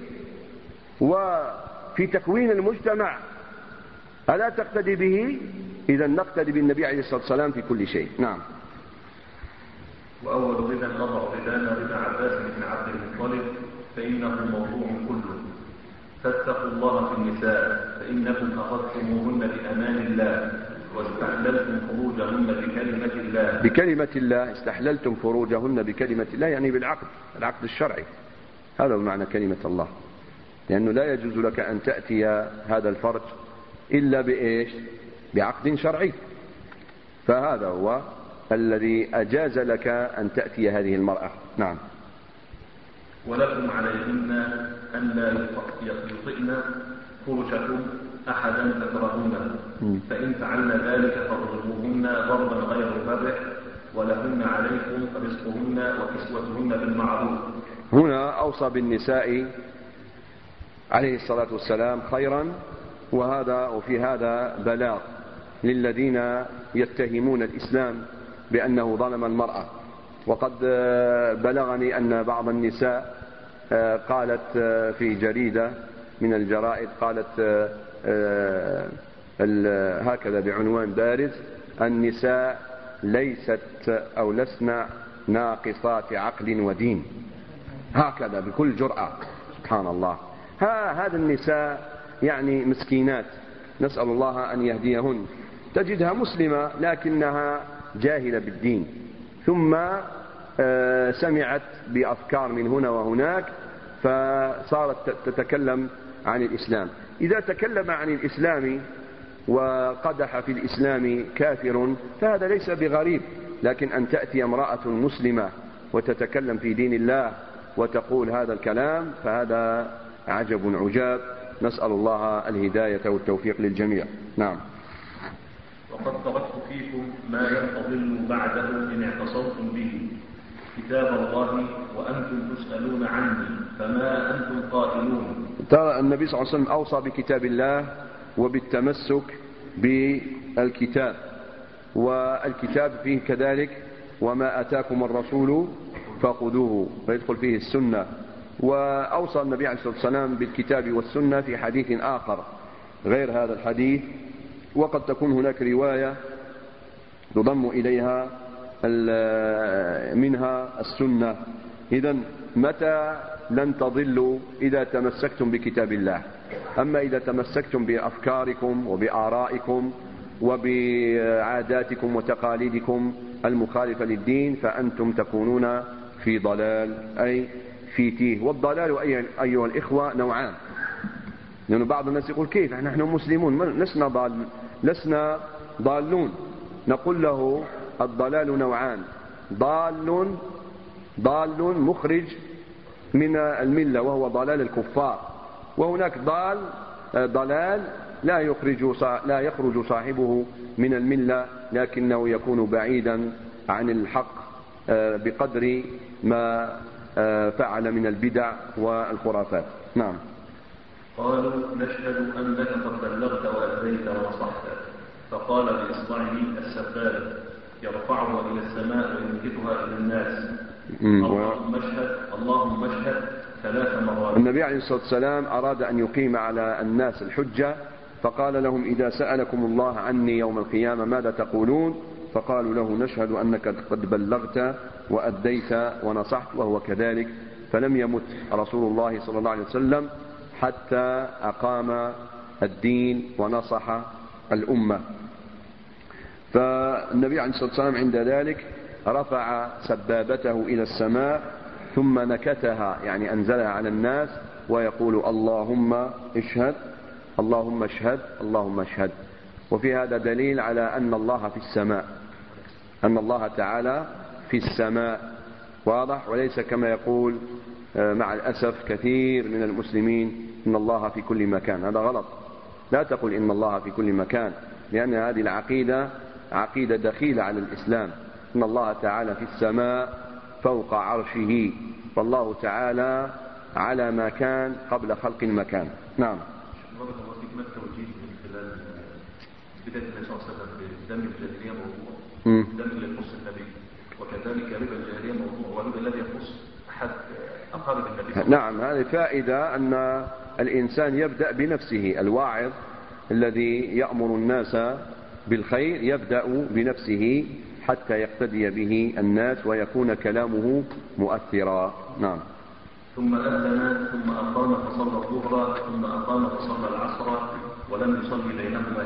وفي تكوين المجتمع ألا تقتدي به؟ إذا نقتدي بالنبي عليه الصلاة والسلام في كل شيء. نعم. وأول رضا نضع رضانا رضا عباس بن عبد المطلب فإنه موضوع كله. فاتقوا الله في النساء فإنكم أخذتموهن بأمان الله واستحللتم فروجهن بكلمة الله. بكلمة الله، استحللتم فروجهن بكلمة الله، يعني بالعقد، العقد الشرعي. هذا معنى كلمة الله، لأنه لا يجوز لك أن تأتي هذا الفرج إلا بإيش؟ بعقد شرعي. فهذا هو الذي أجاز لك أن تأتي هذه المرأة. نعم. ولكم عليهن أن لا يطئن فرشكم أحدا تكرهونه، فإن فعلن ذلك فاضربوهن ضربا غير مبرح، ولهن عليكم رزقهن وكسوتهن بالمعروف. هنا أوصى بالنساء عليه الصلاة والسلام خيرا، وفي هذا بلاغ للذين يتهمون الإسلام بأنه ظلم المرأة. وقد بلغني أن بعض النساء قالت في جريدة من الجرائد، قالت هكذا بعنوان بارز: النساء ليست أو لسنا ناقصات عقل ودين، هكذا بكل جرأة. سبحان الله. هذا النساء يعني مسكينات، نسأل الله أن يهديهن. تجدها مسلمة لكنها جاهلة بالدين، ثم سمعت بأفكار من هنا وهناك فصارت تتكلم عن الإسلام. إذا تكلم عن الإسلام وقدح في الإسلام كافر فهذا ليس بغريب، لكن أن تأتي امرأة مسلمة وتتكلم في دين الله وتقول هذا الكلام فهذا عجب عجاب. نسأل الله الهداية والتوفيق للجميع. نعم. وقد تركت فيكم ما ينتظل بعده إن اعتصمتم به، كتاب الله وأنتم تسألون عنه فما أنتم قائلون. ترى النبي صلى الله عليه وسلم أوصى بكتاب الله وبالتمسك بالكتاب، والكتاب فيه كذلك وما أتاكم الرسول فخذوه، ويدخل فيه السنة. وأوصى النبي عليه الصلاة والسلام بالكتاب والسنة في حديث آخر غير هذا الحديث، وقد تكون هناك رواية تضم إليها منها السنة. إذن متى لن تضلوا؟ إذا تمسكتم بكتاب الله. أما إذا تمسكتم بأفكاركم وبآرائكم وبعاداتكم وتقاليدكم المخالفة للدين فأنتم تكونون في ضلال، أي في تيه. والضلال أيها الإخوة نوعان، لأن بعض الناس يقول كيف نحن مسلمون لسنا ضالون، نقول له الضلال نوعان: ضال مخرج من الملة وهو ضلال الكفار، وهناك ضلال لا يخرج صاحبه من الملة لكنه يكون بعيدا عن الحق بقدر ما فعل من البدع والخرافات. نعم. قالوا: نشهد أنك قد بلغت وأديت ونصحت. فقال بإصبعه السبابة يرفعها إلى السماء وينكتها إلى الناس: اللهم اشهد 3 مرات. النبي عليه الصلاة والسلام أراد أن يقيم على الناس الحجة، فقال لهم: إذا سألكم الله عني يوم القيامة ماذا تقولون؟ فقالوا له: نشهد أنك قد بلغت وأديت ونصحت، وهو كذلك. فلم يمت رسول الله صلى الله عليه وسلم حتى أقام الدين ونصح الأمة. فالنبي عليه الصلاة والسلام عند ذلك رفع سبابته إلى السماء ثم نكتها، يعني أنزلها على الناس، ويقول: اللهم اشهد، اللهم اشهد، اللهم اشهد. وفي هذا دليل على أن الله في السماء، أن الله تعالى في السماء، واضح، وليس كما يقول مع الأسف كثير من المسلمين إن الله في كل مكان. هذا غلط. لا تقل إن الله في كل مكان، لأن هذه العقيدة عقيدة دخيلة على الإسلام. إن الله تعالى في السماء فوق عرشه، فالله تعالى على ما كان قبل خلق المكان. نعم. بارك الله فيك. ما التوجيه من خلال بداية النبي صلى الله عليه وسلم بدم الجاهلية موضوع، دم اللي يخص النبي، وكذلك ربا الجاهلية موضوع، والربا الذي يخص أحد أقارب النبي. نعم، هذه فائدة أن الإنسان يبدأ بنفسه. الواعظ الذي يأمر الناس بالخير يبدأ بنفسه حتى يقتدي به الناس ويكون كلامه مؤثرا. نعم. ثم أذن ثم أقام فصلى الظهر ثم أقام فصلى العصر ولم يصلي بينهما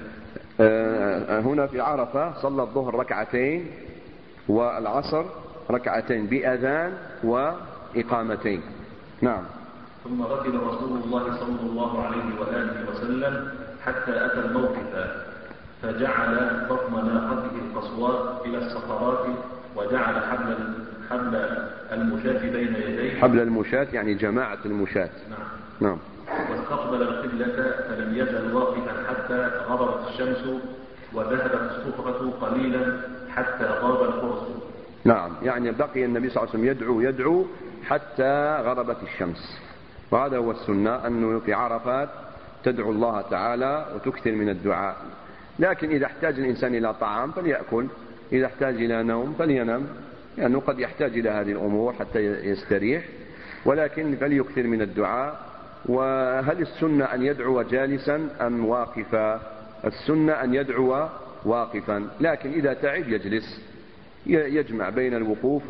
شيئا. هنا في عرفة صلى الظهر ركعتين والعصر ركعتين بأذان وإقامتين. نعم. ثم ركب رسول الله صلى الله عليه وآله وسلم حتى أتى الموقف، فجعل بطن ناقته القصواء إلى الصخرات، وجعل حبل المشاة بين يديه. حبل المشاة يعني جماعة المشاة. نعم. واستقبل القبلة فلم يزل واقفا حتى غربت الشمس، وذهبت الصفرة قليلا حتى غاب القرص. نعم، يعني بقي النبي صلى الله عليه وسلم يدعو حتى غربت الشمس، وهذا هو السنة، أنه في عرفات تدعو الله تعالى وتكثر من الدعاء. لكن إذا احتاج الإنسان إلى طعام فليأكل، إذا احتاج إلى نوم فلينم، لأنه يعني قد يحتاج إلى هذه الأمور حتى يستريح، ولكن فليكثر من الدعاء. وهل السنة أن يدعو جالسا أم واقفا؟ السنة أن يدعو واقفا، لكن إذا تعب يجلس، يجمع بين الوقوف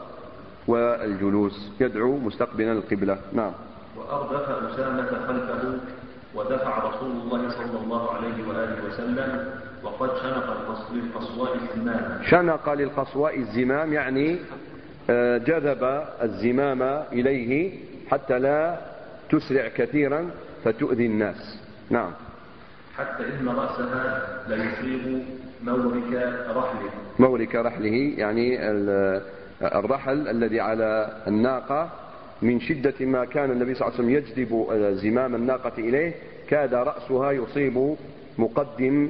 والجلوس، يدعو مستقبلا القبلة. نعم. وأردف أسامة خلفه، ودفع رسول الله صلى الله عليه وآله وسلم وقد شنق للقصواء الزمام. شنق للقصواء الزمام يعني جذب الزمام إليه حتى لا تسرع كثيرا فتؤذي الناس. نعم. حتى إن رأسها ليصيب مورك رحله يعني الرحل الذي على الناقة، من شدة ما كان النبي صلى الله عليه وسلم يجذب زمام الناقة إليه كاد رأسها يصيب مقدم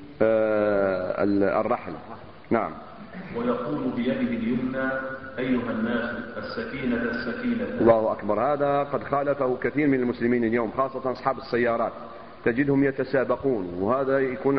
الرحل. نعم. ويقول بيده اليمنى: أيها الناس السكينة السكينة. الله أكبر. هذا قد خالفه كثير من المسلمين اليوم، خاصة أصحاب السيارات، تجدهم يتسابقون، وهذا يكون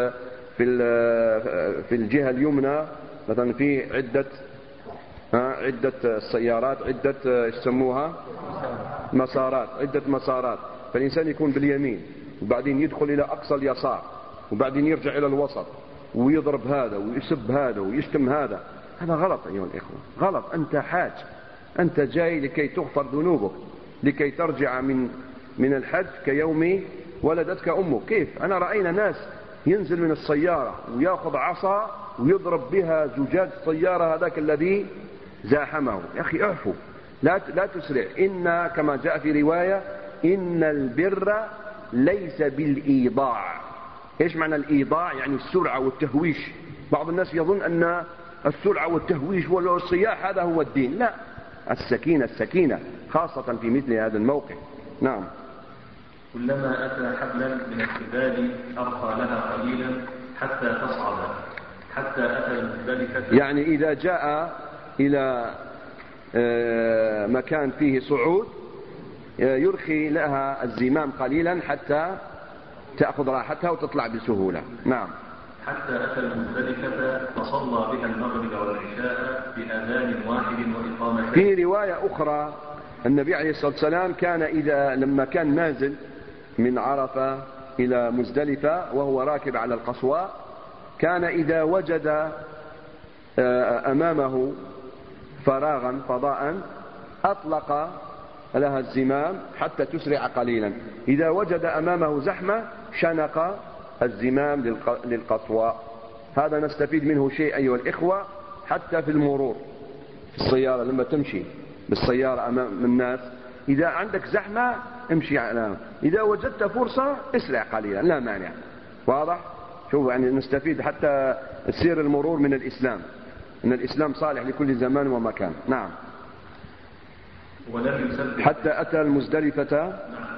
في الجهة اليمنى مثلا في عدة السيارات، عدة يسموها مسارات، عدة مسارات، فالإنسان يكون باليمين وبعدين يدخل إلى أقصى اليسار وبعدين يرجع إلى الوسط ويضرب هذا ويسب هذا ويشتم هذا. هذا غلط أيها الإخوة، غلط. أنت حاج، أنت جاي لكي تغفر ذنوبك، لكي ترجع من الحج كيوم ولدتك أمك. كيف؟ أنا رأينا ناس ينزل من السيارة ويأخذ عصا ويضرب بها زجاج السيارة هذاك الذي زاحمه. يا أخي اعفو، لا تسرع. إن كما جاء في رواية: إن البر ليس بالإيضاع، إيش معنى الإيضاع؟ يعني السرعة والتهويش. بعض الناس يظن أن السرعة والتهويش والصياح هذا هو الدين. لا، السكينة خاصة في مثل هذا الموقف. نعم. كلما أتى حبلا من الجبال أرخى لها قليلا حتى تصعد، حتى أتى المزدلفة. يعني إذا جاء إلى مكان فيه صعود يرخي لها الزمام قليلا حتى تأخذ راحتها وتطلع بسهولة. نعم. حتى أتى المزدلفة فصلى بها المغرب والعشاء بأذان واحد وإقامتين. في رواية أخرى النبي عليه الصلاة والسلام كان لما كان نازل من عرفة إلى مزدلفة وهو راكب على القصواء، كان إذا وجد أمامه فضاء أطلق لها الزمام حتى تسرع قليلا. إذا وجد أمامه زحمة شنق الزمام للقصواء. هذا نستفيد منه شيء أيها الإخوة، حتى في المرور في السيارة لما تمشي بالسيارة أمام الناس، إذا عندك زحمة امشي على، إذا وجدت فرصة اسرع قليلا لا مانع. واضح؟ شوف يعني نستفيد حتى سير المرور من الإسلام، أن الإسلام صالح لكل زمان ومكان. نعم. ولم يسبح حتى أتى المزدلفة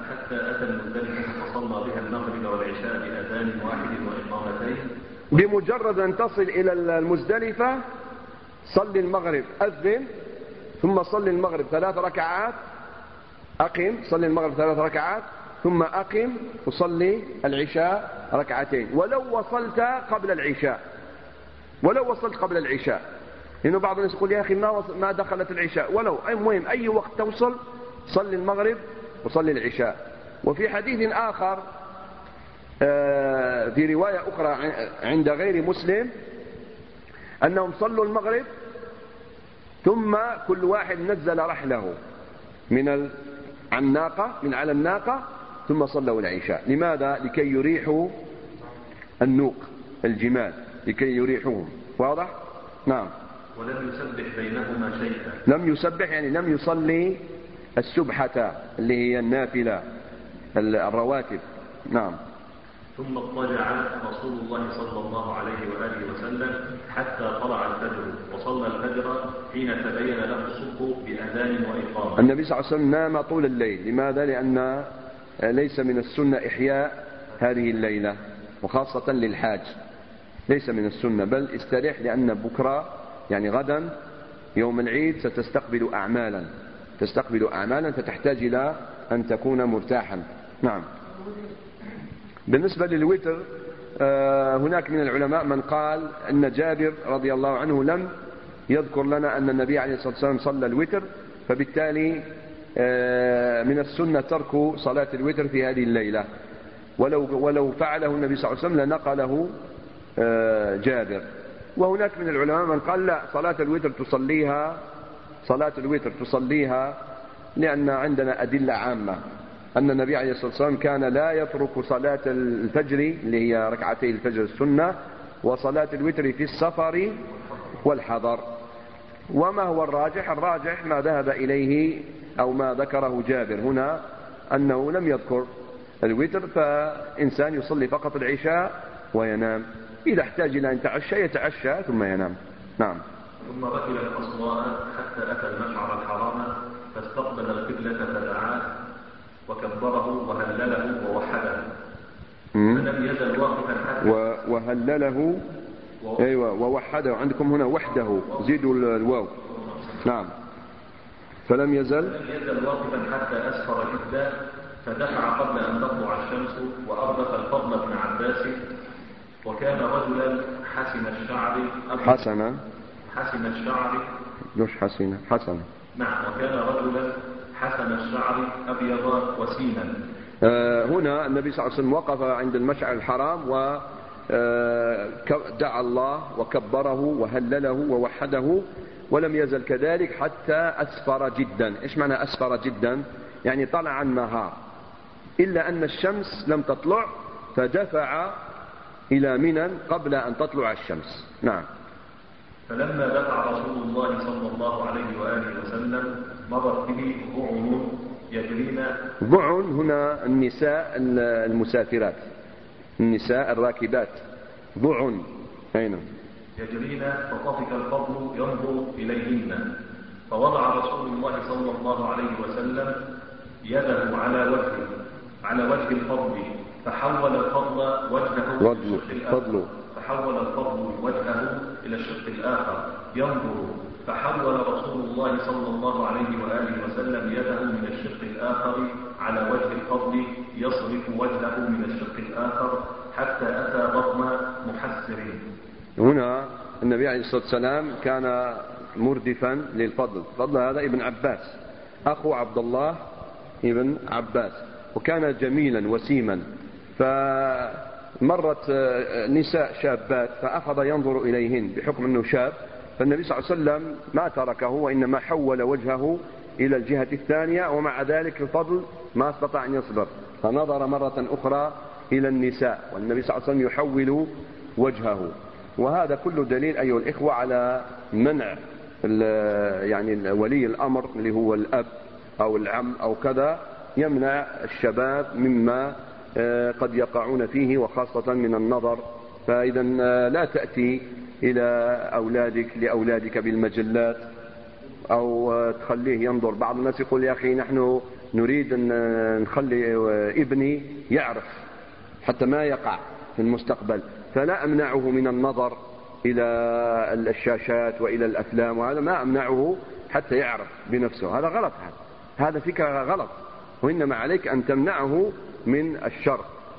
فصلى بها المغرب والعشاء بأذان واحد وإقامتين. بمجرد أن تصل إلى المزدلفة صلي المغرب، أذن ثم صلي المغرب 3 ركعات، أقم صلي المغرب 3 ركعات ثم أقم وصلي العشاء 2 ركعتين، ولو وصلت قبل العشاء، لأنه بعض الناس يقول يا أخي ما دخلت العشاء، ولو المهم أي وقت توصل صلي المغرب وصلي العشاء. وفي حديث آخر في رواية أخرى عند غير مسلم أنهم صلوا المغرب ثم كل واحد نزل رحله من على الناقة ثم صلوا العشاء. لماذا؟ لكي يريحوا النوق الجمال، لكي يريحوهم. واضح؟ نعم. ولم يسبح بينهما شيئا. لم يسبح يعني لم يصلي السبحة اللي هي النافلة الرواتب. نعم. ثم اضطجع رسول الله صلى الله عليه وآله وسلم حتى طلع الفجر، وصلى الفجر حين تبين له الصبح بأذان وإقامة. النبي صلى الله عليه وسلم نام طول الليل. لماذا؟ لأن ليس من السنة إحياء هذه الليلة، وخاصة للحاج ليس من السنة، بل استريح، لأن بكرة يعني غدا يوم العيد ستستقبل أعمالا فتحتاج إلى أن تكون مرتاحا. نعم. بالنسبة للوتر هناك من العلماء من قال أن جابر رضي الله عنه لم يذكر لنا أن النبي عليه الصلاة والسلام صلى الوتر، فبالتالي من السنة ترك صلاة الوتر في هذه الليلة، ولو فعله النبي صلى الله عليه وسلم لنقله جابر. وهناك من العلماء من قال لا، صلاة الوتر تصليها لأن عندنا أدلة عامة أن النبي عليه الصلاة والسلام كان لا يترك صلاة الفجر اللي هي 2 ركعتي الفجر السنة، وصلاة الوتر في السفر والحضر. وما هو الراجح؟ الراجح ما ذهب إليه أو ما ذكره جابر هنا، أنه لم يذكر الوتر، فإنسان يصلي فقط العشاء وينام، إذا احتاج إلى أن يتعشى ثم ينام. نعم. ثم ركب القصواء حتى أتى المشعر الحرام فاستقبل القبلة فدعاه وكبره وهلله ووحده، فلم يزل واقفا حتى وهلله أيوة ووحده. عندكم هنا وحده، زيدوا الواو. نعم. فلم يزل واقفا حتى أسفر جدا، فدفع قبل أن تطلع الشمس وأردف الفضل بن عباس، وكان رجلا حسن الشعر حسن. نعم. وكان رجلا حسن الشعر أبيض وسيما. هنا النبي صلى الله عليه وسلم وقف عند المشعر الحرام ودعا الله وكبره وهلله ووحده، ولم يزل كذلك حتى أسفر جدا. إيش معنى أسفر جدا؟ يعني طلع النهار، إلا أن الشمس لم تطلع، فدفع إلى منى قبل أن تطلع الشمس. نعم. فلما دفع رسول الله صلى الله عليه وآله وسلم مرت به ضعن يجرين. ضعن هنا النساء المسافرات، النساء الراكبات ضعن أين يجرين فطفق الفضل ينظر إليهن، فوضع رسول الله صلى الله عليه وسلم يده على وجه الفضل، فحول الفضل وجهه إلى الشق الآخر ينظر، فحول رسول الله صلى الله عليه وآله وسلم يده من الشق الآخر على وجه الفضل يصرف وجهه من الشق الآخر حتى أتى بطن محسر. هنا النبي عليه الصلاة والسلام كان مردفا للفضل. الفضل هذا ابن عباس أخو عبد الله ابن عباس، وكان جميلا وسيما، فمرت نساء شابات فأخذ ينظر إليهن بحكم أنه شاب، فالنبي صلى الله عليه وسلم ما تركه وإنما حول وجهه إلى الجهة الثانية، ومع ذلك الفضل ما استطاع أن يصبر فنظر مرة أخرى إلى النساء، والنبي صلى الله عليه وسلم يحول وجهه. وهذا كله دليل أيها الإخوة على منع يعني ولي الأمر اللي هو الأب أو العم أو كذا، يمنع الشباب مما قد يقعون فيه، وخاصة من النظر. فإذا لا تأتي إلى لأولادك بالمجلات أو تخليه ينظر. بعض الناس يقول يا أخي نحن نريد أن نخلي ابني يعرف حتى ما يقع في المستقبل، فلا أمنعه من النظر إلى الشاشات وإلى الأفلام، وهذا ما أمنعه حتى يعرف بنفسه. هذا غلط، هذا فكرة غلط، وإنما عليك أن تمنعه من الشر.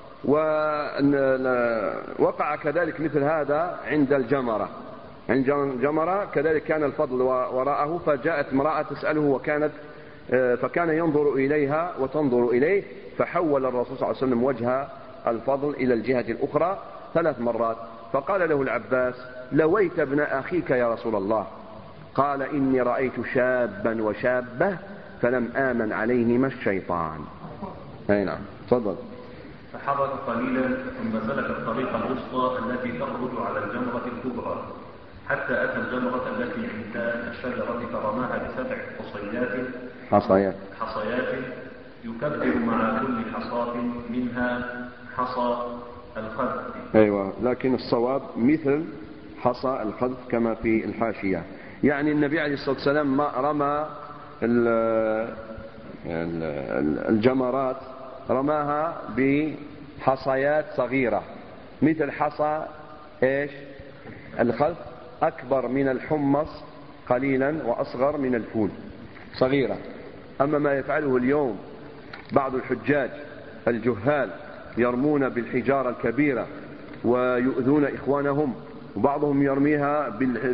ووقع كذلك مثل هذا عند الجمرة. عند الجمرة كذلك كان الفضل وراءه، فجاءت امرأة تسأله فكان ينظر إليها وتنظر إليه، فحول الرسول صلى الله عليه وسلم وجه الفضل إلى الجهة الأخرى 3 مرات، فقال له العباس لويت ابن أخيك يا رسول الله. قال إني رأيت شابا وشابة فلم آمن عليهما الشيطان. أي نعم، تفضل. فحرك قليلا ثم سلك الطريق الوسطى التي تخرج على الجمرة الكبرى، حتى أتى الجمرة التي عند الشجرة فرماها ب7 حصيات يكبر مع كل حصاة منها حصى الخذف. أيوة، لكن الصواب مثل حصى الخذف كما في الحاشية. يعني النبي عليه الصلاة والسلام ما رمى الجمرات، رماها بحصيات صغيرة مثل حصى الخذف، أكبر من الحمص قليلا وأصغر من الفول، صغيرة. أما ما يفعله اليوم بعض الحجاج الجهال يرمون بالحجارة الكبيرة ويؤذون إخوانهم، وبعضهم يرميها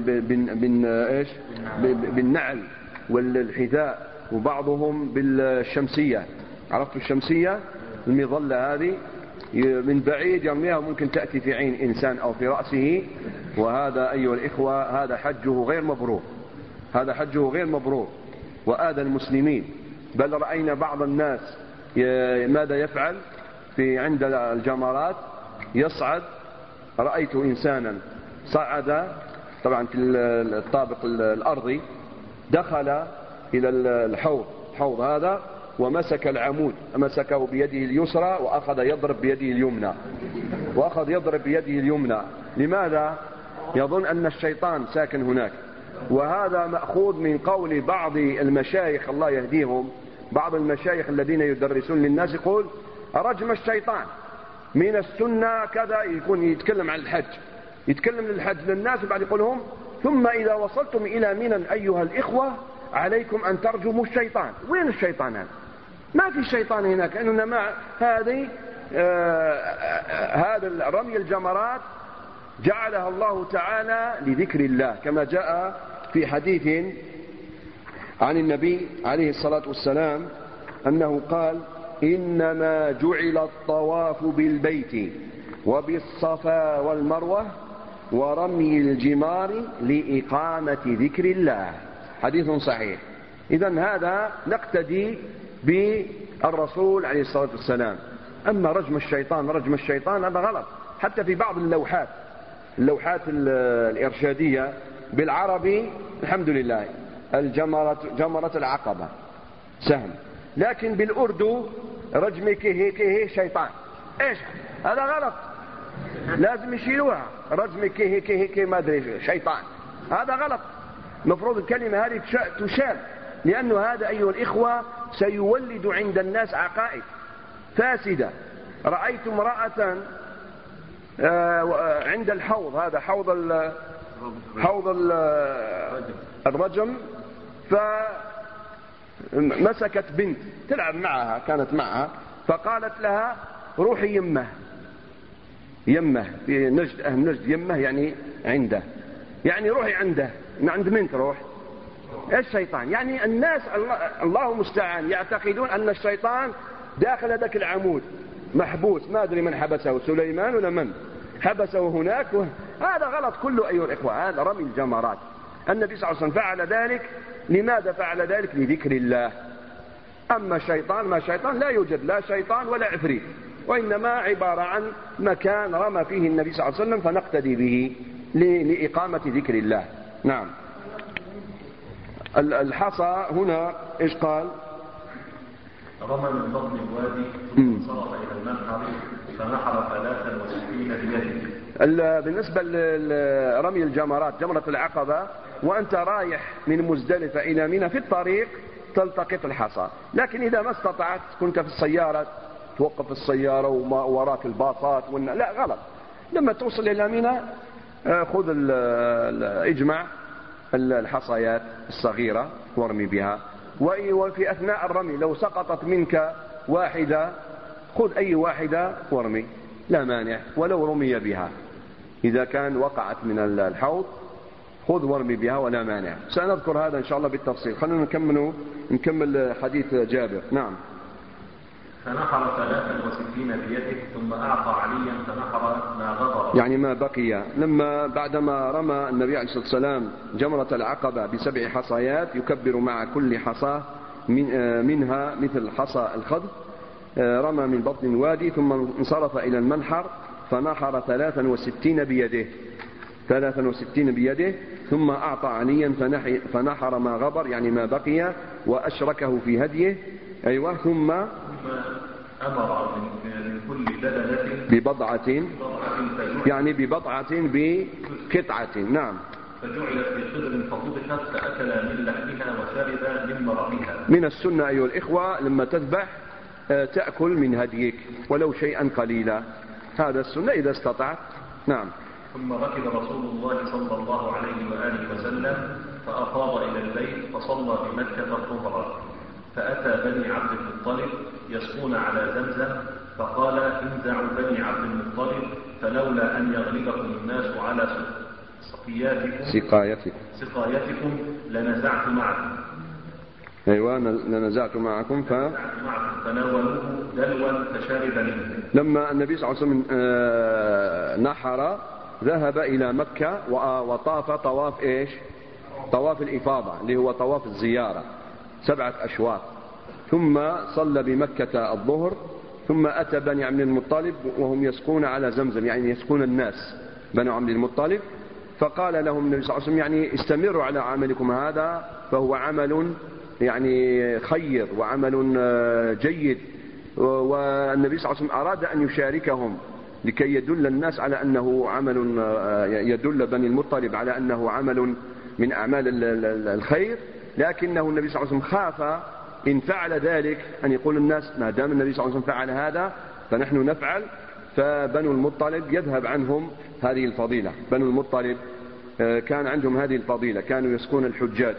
بالنعل والحذاء، وبعضهم بالشمسية. عرفتوا الشمسية المظلة هذه؟ من بعيد يرميها، ممكن تأتي في عين إنسان أو في رأسه. وهذا أيها الإخوة هذا حجه غير مبرور، هذا حجه غير مبرور، وآذى المسلمين. بل رأينا بعض الناس ماذا يفعل عند الجمرات؟ يصعد. رأيت إنسانا صعد طبعا في الطابق الأرضي، دخل إلى الحوض هذا ومسك العمود، مسكه بيده اليسرى وأخذ يضرب بيده اليمنى. لماذا؟ يظن أن الشيطان ساكن هناك. وهذا مأخوذ من قول بعض المشايخ الله يهديهم، بعض المشايخ الذين يدرسون للناس، يقول رجم الشيطان من السنة كذا، يكون يتكلم عن الحج، يتكلم للحج للناس، وبعد يقول لهم ثم إذا وصلتم إلى منى أيها الإخوة عليكم أن ترجموا الشيطان. وين الشيطان هذا؟ ما في شيطان هناك. إنما هذا رمي الجمرات جعلها الله تعالى لذكر الله، كما جاء في حديث عن النبي عليه الصلاة والسلام أنه قال إنما جعل الطواف بالبيت وبالصفا والمروة ورمي الجمار لإقامة ذكر الله. حديث صحيح. إذن هذا نقتدي بالرسول عليه الصلاة والسلام. أما رجم الشيطان هذا غلط. حتى في بعض اللوحات الإرشادية بالعربي الحمد لله جمرة العقبة سهل، لكن بالأردو رجمك هيك شيطان. إيش هذا؟ غلط. لازم يشيلوها، رجم كي ما أدري شيطان، هذا غلط. مفروض الكلمة هذه تشال، لأنه هذا أيها الإخوة سيولد عند الناس عقائد فاسدة. رأيت امرأة عند الحوض، هذا حوض الرجم، فمسكت بنت تلعب معها، كانت معها، فقالت لها روحي يمه في نجد، أهل نجد يمه يعني عنده، يعني روحي عنده، عند من تروح؟ الشيطان. يعني الناس الله المستعان يعتقدون أن الشيطان داخل ذاك العمود محبوس، ما أدري من حبسه، سليمان ولا من حبسه هناك. هذا غلط كله أيها الإخوة، هذا رمي الجمرات. النبي صلى الله عليه وسلم فعل ذلك، لماذا فعل ذلك؟ لذكر الله. أما الشيطان ما شيطان، لا يوجد لا شيطان ولا عفريت، وإنما عبارة عن مكان رمى فيه النبي صلى الله عليه وسلم فنقتدي به لإقامة ذكر الله. نعم. الحصى هنا إيش قال؟ رمى من بطن الوادي وانصرف إلى المنحر فنحر 63 بيده. بالنسبة لرمي الجمرات، جمرة العقبة، وأنت رايح من مزدلفة إلى منى في الطريق تلتقط الحصى، لكن إذا ما استطعت كنت في السيارة توقف السيارة وما وراك الباصات لا غلط. لما توصل إلى منى خذ اجمع الحصيات الصغيرة وارمي بها، وفي أثناء الرمي لو سقطت منك واحدة خذ أي واحدة وارمي، لا مانع، ولو رمي بها إذا كان وقعت من الحوض خذ وارمي بها ولا مانع. سنذكر هذا إن شاء الله بالتفصيل. خلونا نكمل حديث جابر. نعم. فنحر 63 بيده ثم أعطى عليا فنحر ما غبر، يعني ما بقي. لما بعدما رمى النبي عليه الصلاة والسلام جمرة العقبة ب7 حصيات يكبر مع كل حصاة منها مثل حصى الخذ، رمى من بطن الوادي ثم انصرف إلى المنحر فنحر 63 بيده ثم أعطى عليا فنحر ما غبر يعني ما بقي وأشركه في هديه. أيوة. ثم أمر من كل بدنة ببضعة، يعني ببضعة بقطعة. نعم. فجعلت في خضر فطبخت فأكل من لحمها وشرب من مرقها. من السنة أيها الإخوة لما تذبح تأكل من هديك ولو شيئا قليلا، هذا السنة إذا استطعت. نعم. ثم ركب رسول الله صلى الله عليه وآله وسلم فأفاض إلى البيت فصلى بمكة الظهر، فأتى بني عبد المطلب يسقون على زمزم فقال انزعوا بني عبد المطلب فلولا أن يغلبكم الناس على سقايتكم لنزعت معكم. أيوة لنزعت معكم فناولوه دلوا فشرب منه. لما النبي صلى الله عليه وسلم نحر ذهب إلى مكة وطاف طواف إيش؟ طواف الإفاضة اللي هو طواف الزيارة 7 أشواط، ثم صلى بمكة الظهر، ثم أتى بني عبد المطلب وهم يسقون على زمزم، يعني يسقون الناس بني عبد المطلب، فقال لهم النبي صلى الله عليه وسلم يعني استمروا على عملكم هذا فهو عمل يعني خير وعمل جيد. والنبي صلى الله عليه وسلم أراد أن يشاركهم لكي يدل الناس على أنه عمل، يدل بني المطلب على أنه عمل من أعمال الخير، لكنه النبي صلى الله عليه وسلم خاف إن فعل ذلك أن يقول الناس ما دام النبي صلى الله عليه وسلم فعل هذا فنحن نفعل، فبنو المطلب يذهب عنهم هذه الفضيلة. بنو المطلب كان عندهم هذه الفضيلة، كانوا يسقون الحجاج،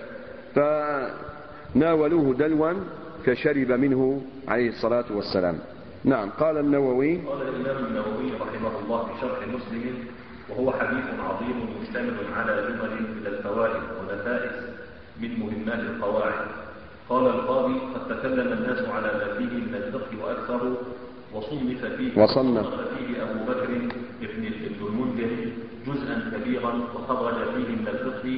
فناولوه دلوا فشرب منه عليه الصلاة والسلام. نعم. قال النووي، قال الإمام النووي رحمه الله في شرح مسلم وهو حديث عظيم مشتمل على جمل من الفوائد ونفائس من مهمات القواعد. قال القاضي قد تكلم الناس على ما فيه من الفقه وأكثر، وصنف فيه أبو بكر ابن المنذر جزءا كبيرا وخرج فيه من الفقه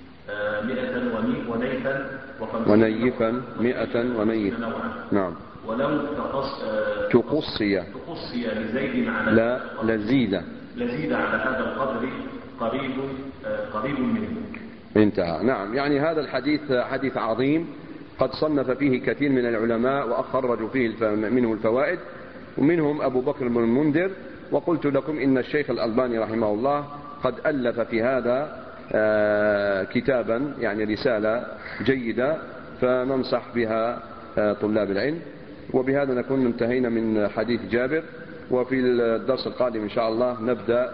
100 ونيفا. نعم. ولو تقصي لزيد على لا لزيد على هذا القدر قريب منه. انتهى. نعم. يعني هذا الحديث حديث عظيم قد صنف فيه كثير من العلماء وأخرجوا فيه منه الفوائد، ومنهم أبو بكر بن المنذر وقلت لكم إن الشيخ الألباني رحمه الله قد ألف في هذا كتابا، يعني رسالة جيدة، فننصح بها طلاب العلم. وبهذا نكون انتهينا من حديث جابر، وفي الدرس القادم إن شاء الله نبدأ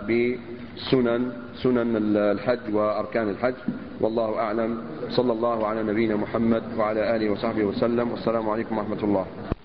بسنن الحج وأركان الحج. والله أعلم. صلى الله على نبينا محمد وعلى آله وصحبه وسلم، والسلام عليكم ورحمة الله.